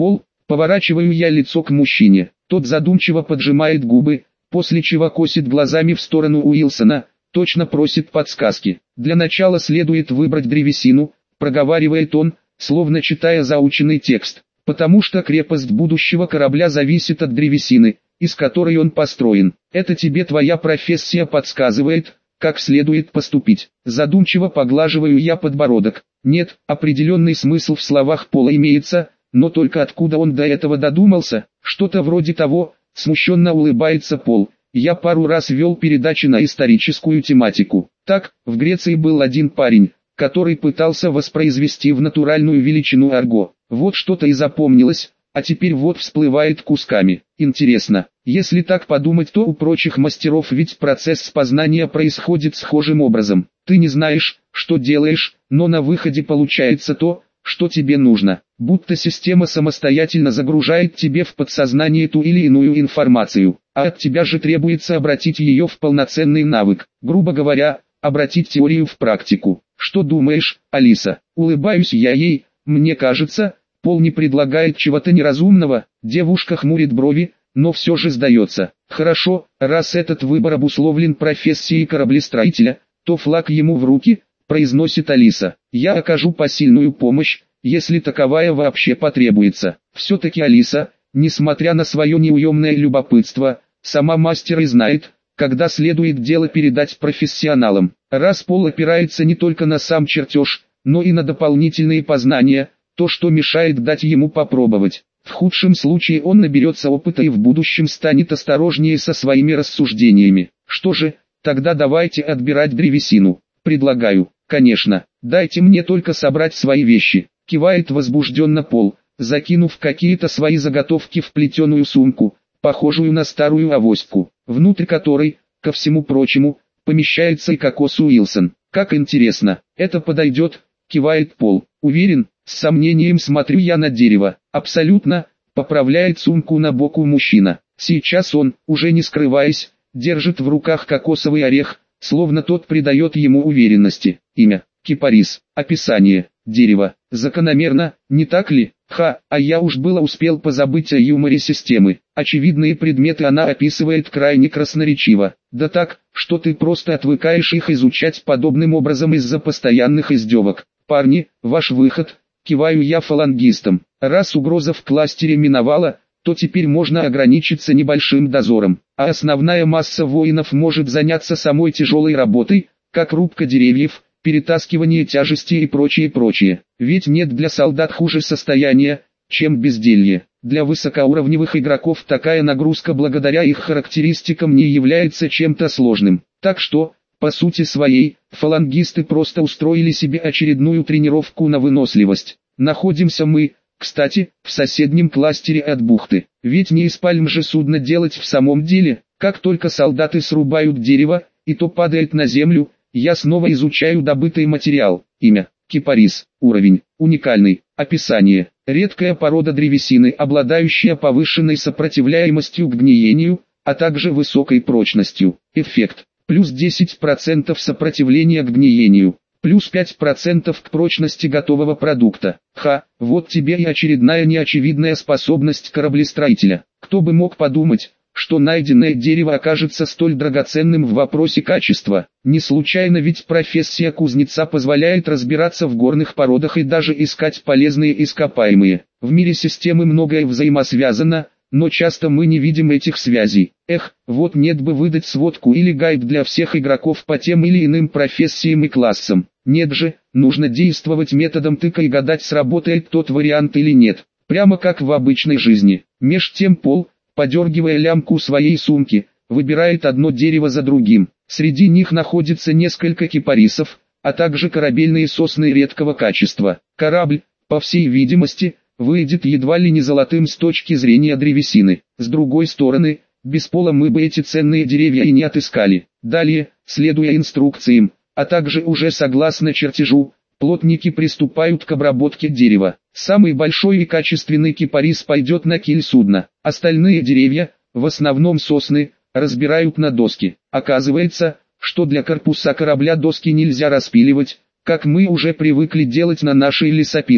Поворачиваю я лицо к мужчине. Тот задумчиво поджимает губы, после чего косит глазами в сторону Уилсона, точно просит подсказки. Для начала следует выбрать древесину, проговаривает он, словно читая заученный текст. Потому что крепость будущего корабля зависит от древесины, из которой он построен. Это тебе твоя профессия подсказывает, как следует поступить. Задумчиво поглаживаю я подбородок. Нет, определенный смысл в словах Пола имеется, но только откуда он до этого додумался? Что-то вроде того, смущенно улыбается Пол. Я пару раз вел передачи на историческую тематику. Так, в Греции был один парень, который пытался воспроизвести в натуральную величину арго. Вот что-то и запомнилось, а теперь вот всплывает кусками. Интересно, если так подумать, то у прочих мастеров ведь процесс познания происходит схожим образом. Ты не знаешь, что делаешь, но на выходе получается то, что тебе нужно. Будто система самостоятельно загружает тебе в подсознание ту или иную информацию, а от тебя же требуется обратить ее в полноценный навык. Грубо говоря, обратить теорию в практику. Что думаешь, Алиса? Улыбаюсь я ей. Мне кажется, Пол не предлагает чего-то неразумного. Девушка хмурит брови, но все же сдается. Хорошо, раз этот выбор обусловлен профессией кораблестроителя, то флаг ему в руки, произносит Алиса. Я окажу посильную помощь, если таковая вообще потребуется. Все-таки Алиса, несмотря на свое неуемное любопытство, сама мастер и знает, когда следует дело передать профессионалам. Раз Пол опирается не только на сам чертеж, но и на дополнительные познания, то что мешает дать ему попробовать. В худшем случае он наберется опыта и в будущем станет осторожнее со своими рассуждениями. Что же, тогда давайте отбирать древесину. Предлагаю, конечно, дайте мне только собрать свои вещи. Кивает возбужденно Пол, закинув какие-то свои заготовки в плетеную сумку, похожую на старую авоську, внутрь которой, ко всему прочему, помещается и кокос Уилсон. Как интересно, это подойдет, кивает Пол. Уверен, с сомнением смотрю я на дерево. Абсолютно, поправляет сумку на боку мужчина. Сейчас он, уже не скрываясь, держит в руках кокосовый орех, словно тот придает ему уверенности. Имя, кипарис, описание, дерево. Закономерно, не так ли? А я уж было успел позабыть о юморе системы. Очевидные предметы она описывает крайне красноречиво. Да так, что ты просто отвыкаешь их изучать подобным образом из-за постоянных издевок. Парни, ваш выход, киваю я фалангистам. Раз угроза в кластере миновала, то теперь можно ограничиться небольшим дозором, а основная масса воинов может заняться самой тяжелой работой, как рубка деревьев, перетаскивание тяжести и прочее. Ведь нет для солдат хуже состояния, чем безделье. Для высокоуровневых игроков такая нагрузка благодаря их характеристикам не является чем-то сложным. Так что, по сути своей, фалангисты просто устроили себе очередную тренировку на выносливость. Находимся мы, кстати, в соседнем кластере от бухты. Ведь не из пальм же судно делать в самом деле. Как только солдаты срубают дерево, и то падает на землю, я снова изучаю добытый материал. Имя, кипарис, уровень, уникальный, описание, редкая порода древесины, обладающая повышенной сопротивляемостью к гниению, а также высокой прочностью. Эффект, плюс 10% сопротивления к гниению, плюс 5% к прочности готового продукта. Вот тебе и очередная неочевидная способность кораблестроителя. Кто бы мог подумать, что найденное дерево окажется столь драгоценным в вопросе качества. Не случайно ведь профессия кузнеца позволяет разбираться в горных породах и даже искать полезные ископаемые. В мире системы многое взаимосвязано, но часто мы не видим этих связей. Вот нет бы выдать сводку или гайд для всех игроков по тем или иным профессиям и классам. Нет же, нужно действовать методом тыка и гадать, сработает тот вариант или нет. Прямо как в обычной жизни. Меж тем Пол, подергивая лямку своей сумки, выбирает одно дерево за другим. Среди них находится несколько кипарисов, а также корабельные сосны редкого качества. Корабль, по всей видимости, выйдет едва ли не золотым с точки зрения древесины. С другой стороны, без Пола мы бы эти ценные деревья и не отыскали. Далее, следуя инструкциям, а также уже согласно чертежу, плотники приступают к обработке дерева. Самый большой и качественный кипарис пойдет на киль судна. Остальные деревья, в основном сосны, разбирают на доски. Оказывается, что для корпуса корабля доски нельзя распиливать, как мы уже привыкли делать на нашей лесопилке.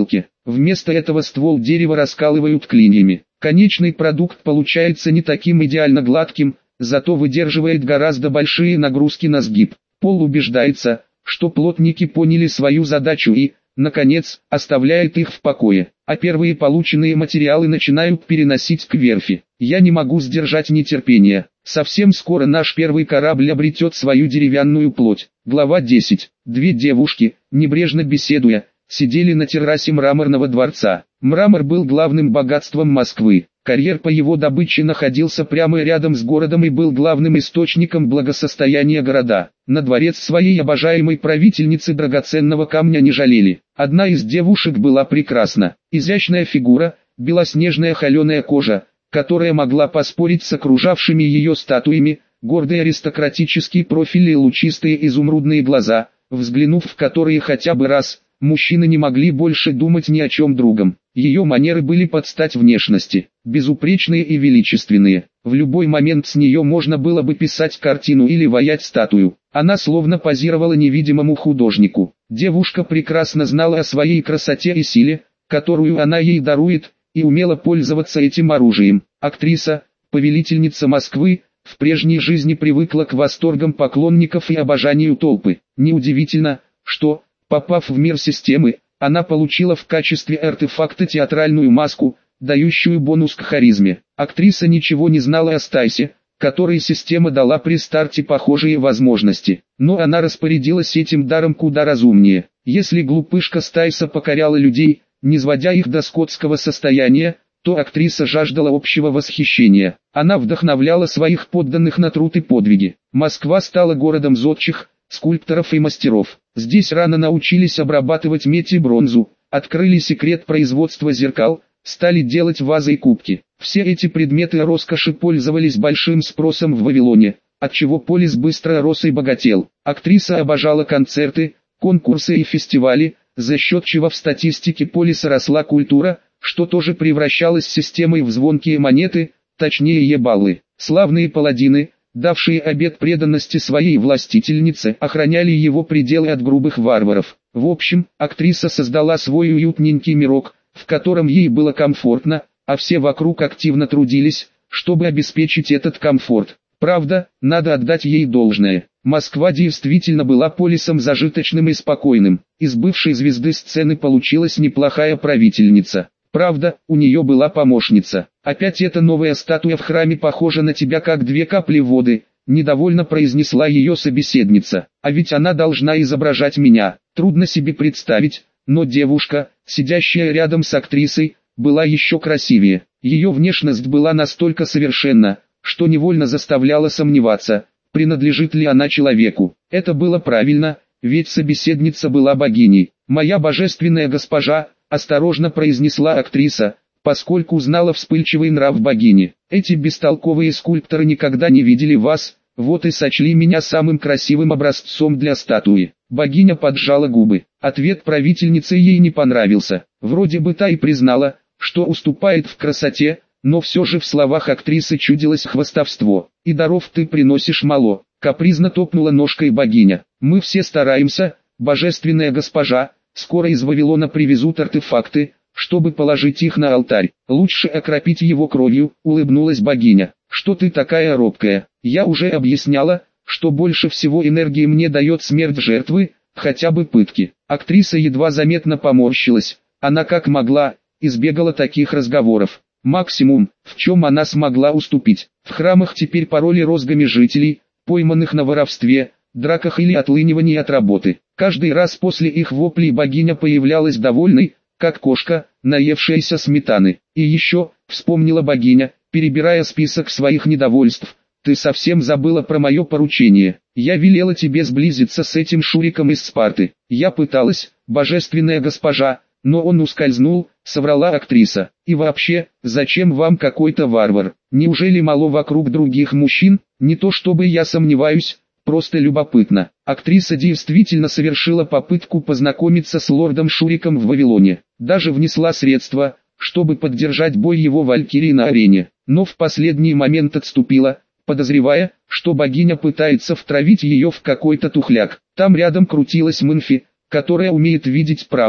Вместо этого ствол дерева раскалывают клиньями. Конечный продукт получается не таким идеально гладким, зато выдерживает гораздо большие нагрузки на сгиб. Пол убеждается, что плотники поняли свою задачу и, наконец, оставляет их в покое, а первые полученные материалы начинают переносить к верфи. Я не могу сдержать нетерпения. Совсем скоро наш первый корабль обретет свою деревянную плоть. Глава 10. Две девушки, небрежно беседуя, сидели на террасе мраморного дворца. Мрамор был главным богатством Москвы. Карьер по его добыче находился прямо рядом с городом и был главным источником благосостояния города. На дворец своей обожаемой правительницы драгоценного камня не жалели. Одна из девушек была прекрасна. Изящная фигура, белоснежная холеная кожа, которая могла поспорить с окружавшими ее статуями, гордый аристократический профиль и лучистые изумрудные глаза, взглянув в которые хотя бы раз, мужчины не могли больше думать ни о чем другом. Ее манеры были под стать внешности, безупречные и величественные. В любой момент с нее можно было бы писать картину или ваять статую. Она словно позировала невидимому художнику. Девушка прекрасно знала о своей красоте и силе, которую она ей дарует, и умела пользоваться этим оружием. Актриса, повелительница Москвы, в прежней жизни привыкла к восторгам поклонников и обожанию толпы. Неудивительно, что, попав в мир системы, она получила в качестве артефакта театральную маску, дающую бонус к харизме. Актриса ничего не знала о Стайсе, которой система дала при старте похожие возможности, но она распорядилась этим даром куда разумнее. Если глупышка Стайса покоряла людей, не сводя их до скотского состояния, то актриса жаждала общего восхищения. Она вдохновляла своих подданных на труд и подвиги. Москва стала городом зодчих, скульпторов и мастеров. Здесь рано научились обрабатывать медь и бронзу, открыли секрет производства зеркал, стали делать вазы и кубки. Все эти предметы роскоши пользовались большим спросом в Вавилоне, отчего полис быстро рос и богател. Актриса обожала концерты, конкурсы и фестивали, за счет чего в статистике полиса росла культура, что тоже превращалось системой в звонкие монеты, точнее ебаллы. Славные паладины, давшие обет преданности своей властительнице, охраняли его пределы от грубых варваров. В общем, актриса создала свой уютненький мирок, в котором ей было комфортно, а все вокруг активно трудились, чтобы обеспечить этот комфорт. Правда, надо отдать ей должное. Москва действительно была полисом зажиточным и спокойным. Из бывшей звезды сцены получилась неплохая правительница. Правда, у нее была помощница. Опять эта новая статуя в храме похожа на тебя как две капли воды, недовольно произнесла ее собеседница. А ведь она должна изображать меня. Трудно себе представить, но девушка, сидящая рядом с актрисой, была еще красивее. Ее внешность была настолько совершенна, что невольно заставляла сомневаться, принадлежит ли она человеку. Это было правильно, ведь собеседница была богиней. «Моя божественная госпожа», — осторожно произнесла актриса, поскольку знала вспыльчивый нрав богини. «Эти бестолковые скульпторы никогда не видели вас, вот и сочли меня самым красивым образцом для статуи». Богиня поджала губы. Ответ правительницы ей не понравился. Вроде бы та и признала, что уступает в красоте, но все же в словах актрисы чудилось хвастовство. «И даров ты приносишь мало», — капризно топнула ножкой богиня. «Мы все стараемся, божественная госпожа, скоро из Вавилона привезут артефакты, чтобы положить их на алтарь. Лучше окропить его кровью», — улыбнулась богиня. «Что ты такая робкая? Я уже объясняла, что больше всего энергии мне дает смерть жертвы, хотя бы пытки». Актриса едва заметно поморщилась. Она как могла, избегала таких разговоров. Максимум, в чем она смогла уступить. В храмах теперь пароли розгами жителей, пойманных на воровстве, драках или отлынивании от работы. Каждый раз после их воплей богиня появлялась довольной, как кошка, наевшаяся сметаны. «И еще», — вспомнила богиня, перебирая список своих недовольств, «ты совсем забыла про мое поручение. Я велела тебе сблизиться с этим Шуриком из Спарты. Я пыталась, божественная госпожа, но он ускользнул», — соврала актриса. «И вообще, зачем вам какой-то варвар? Неужели мало вокруг других мужчин? Не то чтобы я сомневаюсь, просто любопытно». Актриса действительно совершила попытку познакомиться с лордом Шуриком в Вавилоне. Даже внесла средства, чтобы поддержать бой его валькирии на арене. Но в последний момент отступила, подозревая, что богиня пытается втравить ее в какой-то тухляк. Там рядом крутилась Мэнфи, которая умеет видеть правду,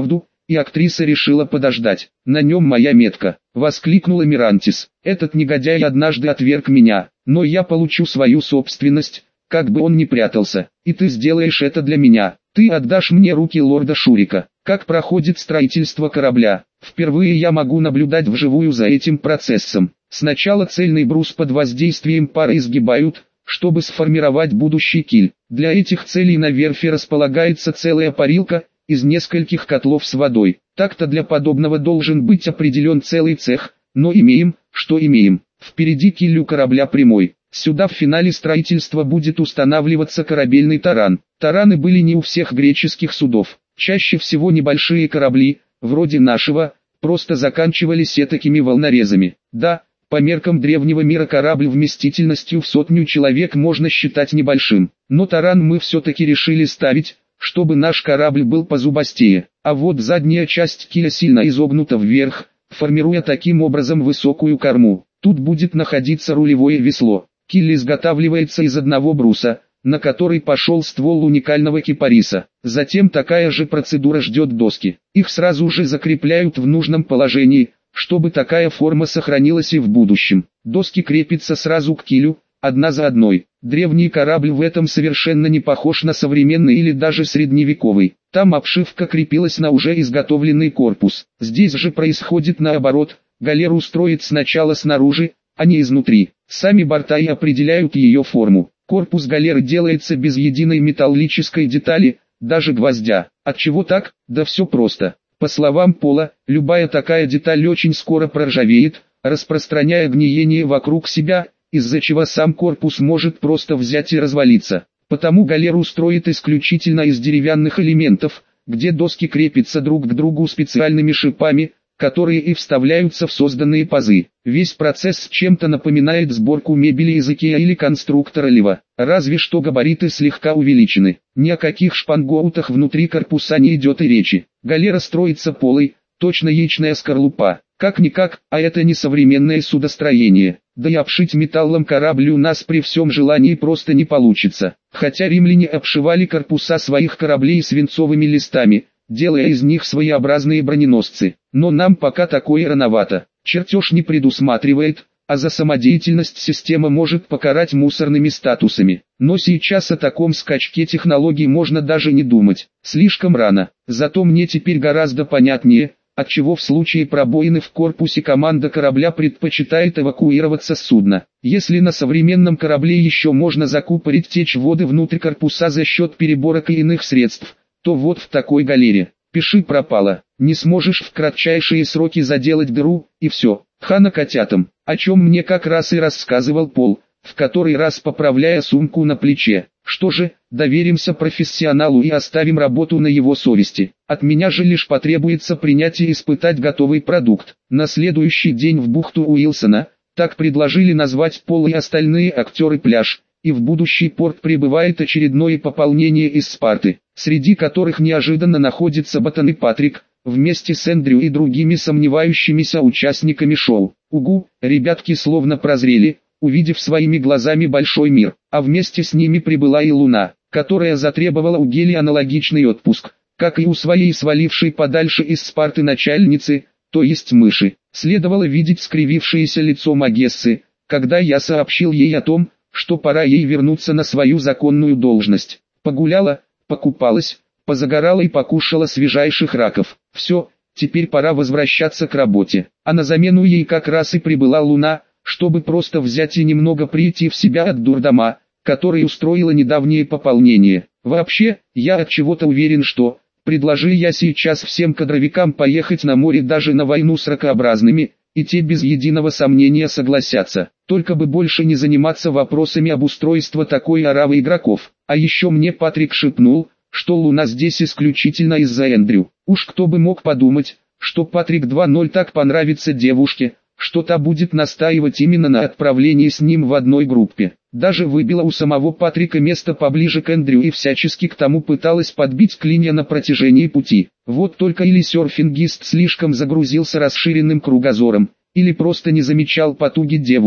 и актриса решила подождать. На нем моя метка, воскликнула Мирантис. Этот негодяй однажды отверг меня, но я получу свою собственность, как бы он ни прятался, и ты сделаешь это для меня. Ты отдашь мне руки лорда Шурика. Как проходит строительство корабля? Впервые я могу наблюдать вживую за этим процессом. Сначала цельный брус под воздействием пара изгибают, чтобы сформировать будущий киль. Для этих целей на верфи располагается целая парилка из нескольких котлов с водой. Так-то для подобного должен быть определен целый цех, но имеем, что имеем. Впереди килю корабля прямой. Сюда в финале строительства будет устанавливаться корабельный таран. Тараны были не у всех греческих судов. Чаще всего небольшие корабли, вроде нашего, просто заканчивались этакими волнорезами. Да, по меркам древнего мира корабль вместительностью в 100 человек можно считать небольшим. Но таран мы все-таки решили ставить, чтобы наш корабль был позубастее. А вот задняя часть киля сильно изогнута вверх, формируя таким образом высокую корму. Тут будет находиться рулевое весло. Киль изготавливается из одного бруса, на который пошел ствол уникального кипариса. Затем такая же процедура ждет доски. Их сразу же закрепляют в нужном положении, чтобы такая форма сохранилась и в будущем. Доски крепятся сразу к килю, одна за одной. Древний корабль в этом совершенно не похож на современный или даже средневековый. Там обшивка крепилась на уже изготовленный корпус. Здесь же происходит наоборот, галеру строят сначала снаружи, а не изнутри. Сами борта и определяют ее форму. Корпус галеры делается без единой металлической детали, даже гвоздя. Отчего так? Да все просто. По словам Пола, любая такая деталь очень скоро проржавеет, распространяя гниение вокруг себя, из-за чего сам корпус может просто взять и развалиться. Потому галеру строят исключительно из деревянных элементов, где доски крепятся друг к другу специальными шипами, которые и вставляются в созданные пазы. Весь процесс чем-то напоминает сборку мебели из Икеа или конструктора Лева, разве что габариты слегка увеличены. Ни о каких шпангоутах внутри корпуса не идет и речи. Галера строится полой, точно яичная скорлупа. Как-никак, а это не современное судостроение. Да и обшить металлом корабль у нас при всем желании просто не получится. Хотя римляне обшивали корпуса своих кораблей свинцовыми листами, делая из них своеобразные броненосцы. Но нам пока такое рановато. Чертеж не предусматривает, а за самодеятельность система может покарать мусорными статусами. Но сейчас о таком скачке технологий можно даже не думать. Слишком рано. Зато мне теперь гораздо понятнее, отчего в случае пробоины в корпусе команда корабля предпочитает эвакуироваться с судна. Если на современном корабле еще можно закупорить течь воды внутрь корпуса за счет переборок и иных средств, то вот в такой галере, пиши пропало, не сможешь в кратчайшие сроки заделать дыру, и все. Хана котятам, о чем мне как раз и рассказывал Пол, в который раз поправляя сумку на плече. Что же, доверимся профессионалу и оставим работу на его совести. От меня же лишь потребуется принять и испытать готовый продукт. На следующий день в бухту Уилсона, так предложили назвать Пол и остальные актеры пляж, и в будущий порт прибывает очередное пополнение из Спарты, среди которых неожиданно находится Ботан и Патрик, вместе с Эндрю и другими сомневающимися участниками шоу. Угу, ребятки словно прозрели, увидев своими глазами большой мир, а вместе с ними прибыла и Луна, которая затребовала у Гели аналогичный отпуск, как и у своей свалившей подальше из Спарты начальницы, то есть мыши. Следовало видеть скривившееся лицо Магессы, когда я сообщил ей о том, что пора ей вернуться на свою законную должность. Погуляла, покупалась, позагорала и покушала свежайших раков. Все, теперь пора возвращаться к работе. А на замену ей как раз и прибыла Луна, чтобы просто взять и немного прийти в себя от дурдома, который устроило недавнее пополнение. Вообще, я от чего-то уверен, что, предложи я сейчас всем кадровикам поехать на море даже на войну с ракообразными, и те без единого сомнения согласятся. Только бы больше не заниматься вопросами обустройства такой оравы игроков. А еще мне Патрик шепнул, что Луна здесь исключительно из-за Эндрю. Уж кто бы мог подумать, что Патрик 2.0 так понравится девушке, что та будет настаивать именно на отправлении с ним в одной группе. Даже выбила у самого Патрика место поближе к Эндрю и всячески к тому пыталась подбить клинья на протяжении пути. Вот только или серфингист слишком загрузился расширенным кругозором, или просто не замечал потуги девушки,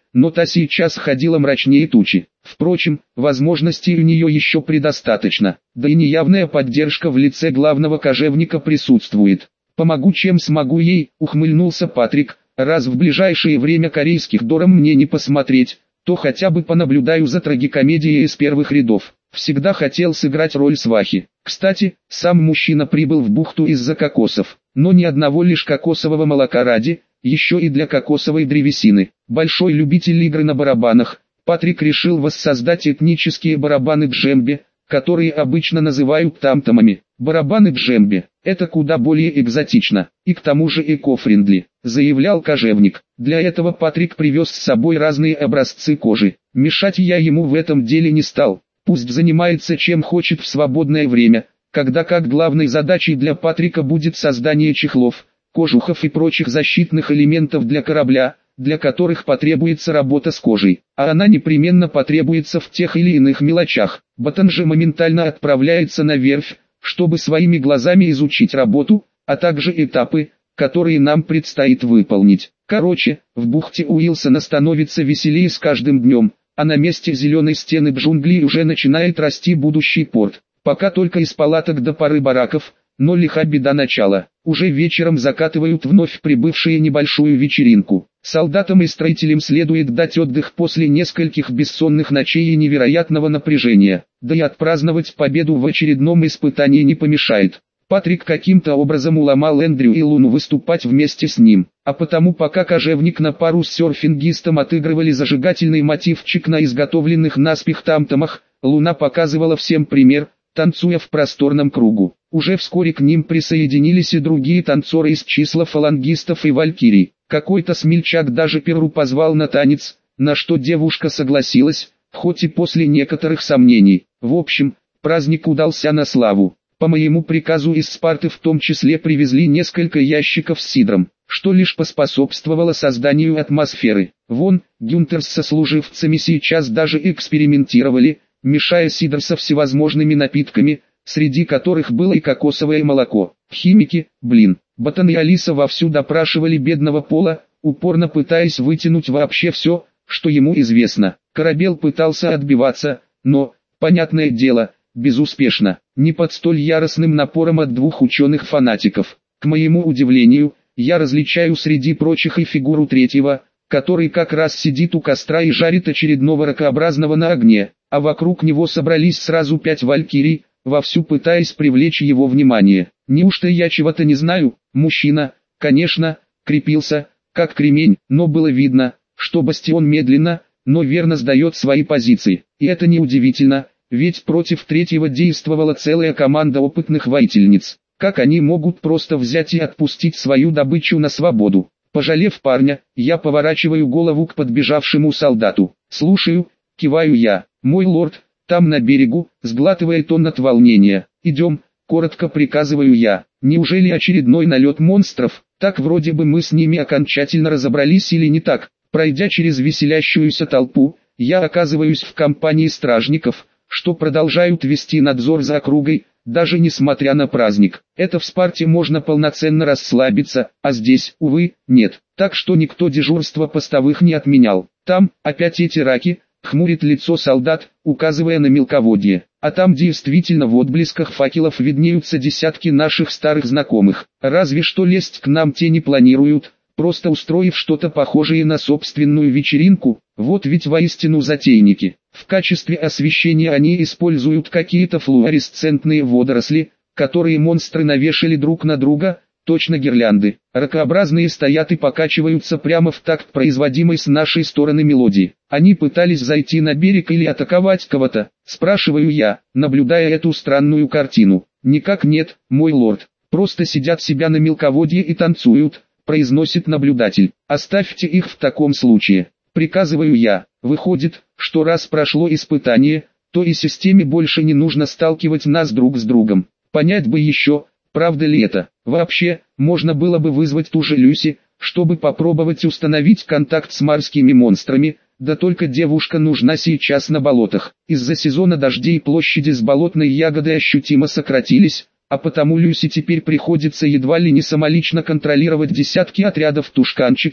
но та сейчас ходила мрачнее тучи. Впрочем, возможностей у нее еще предостаточно, да и неявная поддержка в лице главного кожевника присутствует. «Помогу чем смогу ей», — ухмыльнулся Патрик, «раз в ближайшее время корейских дорам мне не посмотреть, то хотя бы понаблюдаю за трагикомедией из первых рядов. Всегда хотел сыграть роль свахи. Кстати, сам мужчина прибыл в бухту из-за кокосов, но ни одного лишь кокосового молока ради, еще и для кокосовой древесины. Большой любитель игры на барабанах, Патрик решил воссоздать этнические барабаны джембе, которые обычно называют тамтамами. Барабаны джембе – это куда более экзотично, и к тому же эко-френдли, заявлял кожевник. Для этого Патрик привез с собой разные образцы кожи. Мешать я ему в этом деле не стал. Пусть занимается чем хочет в свободное время, когда как главной задачей для Патрика будет создание чехлов, кожухов и прочих защитных элементов для корабля, для которых потребуется работа с кожей, а она непременно потребуется в тех или иных мелочах. Ботан же моментально отправляется на верфь, чтобы своими глазами изучить работу, а также этапы, которые нам предстоит выполнить. Короче, в бухте Уилсона становится веселее с каждым днем, а на месте зеленой стены джунглей уже начинает расти будущий порт. Пока только из палаток до пары бараков, но лиха беда начала. Уже вечером закатывают вновь прибывшие небольшую вечеринку. Солдатам и строителям следует дать отдых после нескольких бессонных ночей и невероятного напряжения. Да и отпраздновать победу в очередном испытании не помешает. Патрик каким-то образом уломал Эндрю и Луну выступать вместе с ним, а потому пока кожевник на пару с серфингистом отыгрывали зажигательный мотивчик на изготовленных наспех тамтамах, Луна показывала всем пример, танцуя в просторном кругу. Уже вскоре к ним присоединились и другие танцоры из числа фалангистов и валькирий. Какой-то смельчак даже Перу позвал на танец, на что девушка согласилась, хоть и после некоторых сомнений. В общем, праздник удался на славу. По моему приказу из Спарты в том числе привезли несколько ящиков с сидром, что лишь поспособствовало созданию атмосферы. Вон, Гюнтер с сослуживцами сейчас даже экспериментировали, мешая сидр со всевозможными напитками, среди которых было и кокосовое молоко. Химики, Ботан и Алиса вовсю допрашивали бедного Пола, упорно пытаясь вытянуть вообще все, что ему известно. Корабел пытался отбиваться, но, понятное дело, безуспешно, не под столь яростным напором от двух ученых-фанатиков. К моему удивлению, я различаю среди прочих и фигуру третьего, который как раз сидит у костра и жарит очередного ракообразного на огне, а вокруг него собрались сразу 5 валькирий, вовсю пытаясь привлечь его внимание. Неужто я чего-то не знаю? Мужчина, конечно, крепился, как кремень, но было видно, что Бастион медленно, но верно сдает свои позиции. И это неудивительно, ведь против третьего действовала целая команда опытных воительниц. Как они могут просто взять и отпустить свою добычу на свободу? Пожалев парня, я поворачиваю голову к подбежавшему солдату. «Слушаю», — киваю я. «Мой лорд, там на берегу», — сглатывает он от волнения. «Идем», — коротко приказываю я. Неужели очередной налет монстров? Так вроде бы мы с ними окончательно разобрались или не так? Пройдя через веселящуюся толпу, я оказываюсь в компании стражников, что продолжают вести надзор за округой, даже несмотря на праздник. Это в Спарте можно полноценно расслабиться, а здесь, увы, нет. Так что никто дежурство постовых не отменял. Там, опять эти раки, хмурит лицо солдат, указывая на мелководье. А там действительно в отблесках факелов виднеются десятки наших старых знакомых. Разве что лезть к нам те не планируют, просто устроив что-то похожее на собственную вечеринку. Вот ведь воистину затейники. В качестве освещения они используют какие-то флуоресцентные водоросли, которые монстры навешали друг на друга, точно гирлянды. Ракообразные стоят и покачиваются прямо в такт производимой с нашей стороны мелодии. Они пытались зайти на берег или атаковать кого-то, спрашиваю я, наблюдая эту странную картину. Никак нет, мой лорд, просто сидят себя на мелководье и танцуют, произносит наблюдатель. Оставьте их в таком случае, приказываю я. Выходит, что раз прошло испытание, то и системе больше не нужно сталкивать нас друг с другом. Понять бы еще, правда ли это. Вообще, можно было бы вызвать ту же Люси, чтобы попробовать установить контакт с морскими монстрами, да только девушка нужна сейчас на болотах. Из-за сезона дождей площади с болотной ягодой ощутимо сократились, а потому Люси теперь приходится едва ли не самолично контролировать десятки отрядов тушканчиков,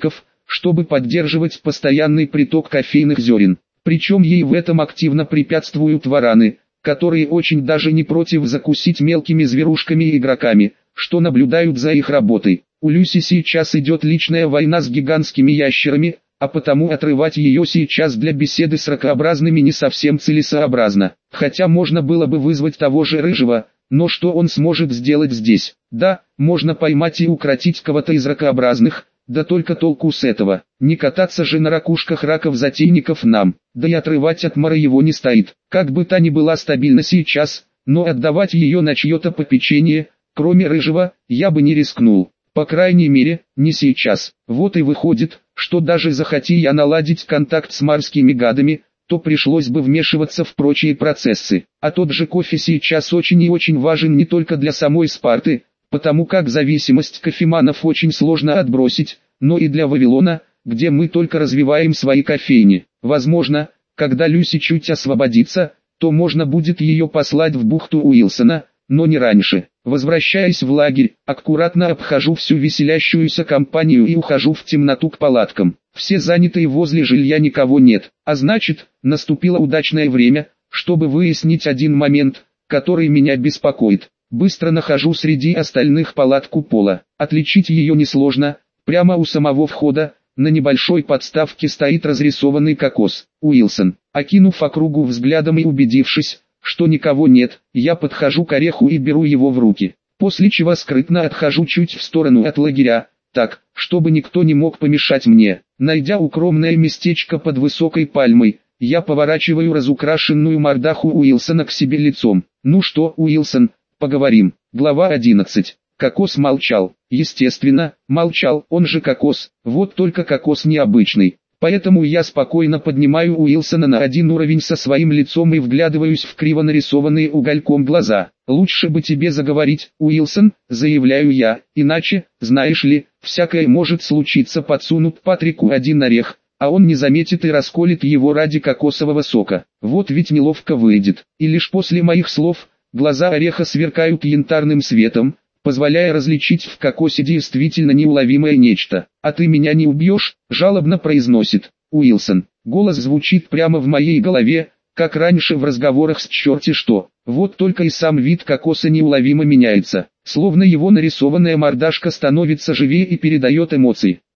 чтобы поддерживать постоянный приток кофейных зерен. Причем ей в этом активно препятствуют вараны, которые очень даже не против закусить мелкими зверушками и игроками, что наблюдают за их работой. У Люси сейчас идет личная война с гигантскими ящерами, а потому отрывать ее сейчас для беседы с ракообразными не совсем целесообразно. Хотя можно было бы вызвать того же Рыжего, но что он сможет сделать здесь? Да, можно поймать и укротить кого-то из ракообразных, да только толку с этого. Не кататься же на ракушках раков-затейников нам, да и отрывать от Мара его не стоит. Как бы та ни была стабильна сейчас, но отдавать ее на чье-то попечение, кроме Рыжего, я бы не рискнул. По крайней мере, не сейчас. Вот и выходит, что даже захоти я наладить контакт с марскими гадами, то пришлось бы вмешиваться в прочие процессы. А тот же кофе сейчас очень и очень важен не только для самой Спарты, потому как зависимость кофеманов очень сложно отбросить, но и для Вавилона, где мы только развиваем свои кофейни. Возможно, когда Люси чуть освободится, то можно будет ее послать в бухту Уилсона, но не раньше. Возвращаясь в лагерь, аккуратно обхожу всю веселящуюся компанию и ухожу в темноту к палаткам. Все занятые возле жилья, никого нет, а значит, наступило удачное время, чтобы выяснить один момент, который меня беспокоит. Быстро нахожу среди остальных палатку Пола. Отличить ее несложно, прямо у самого входа, на небольшой подставке стоит разрисованный кокос. Уилсон. Окинув округу взглядом и убедившись, что никого нет, я подхожу к ореху и беру его в руки, после чего скрытно отхожу чуть в сторону от лагеря, так, чтобы никто не мог помешать мне. Найдя укромное местечко под высокой пальмой, я поворачиваю разукрашенную мордаху Уилсона к себе лицом. Ну что, Уилсон, поговорим. Глава 11. Кокос молчал. Естественно, молчал, он же кокос, вот только кокос необычный. Поэтому я спокойно поднимаю Уилсона на один уровень со своим лицом и вглядываюсь в криво нарисованные угольком глаза. «Лучше бы тебе заговорить, Уилсон», — заявляю я, «иначе, знаешь ли, всякое может случиться». Подсунут Патрику один орех, а он не заметит и расколет его ради кокосового сока. Вот ведь неловко выйдет. И лишь после моих слов, глаза ореха сверкают янтарным светом, позволяя различить в кокосе действительно неуловимое нечто. «А ты меня не убьешь?» – жалобно произносит Уилсон. Голос звучит прямо в моей голове, как раньше в разговорах с черти что. Вот только и сам вид кокоса неуловимо меняется, словно его нарисованная мордашка становится живее и передает эмоции.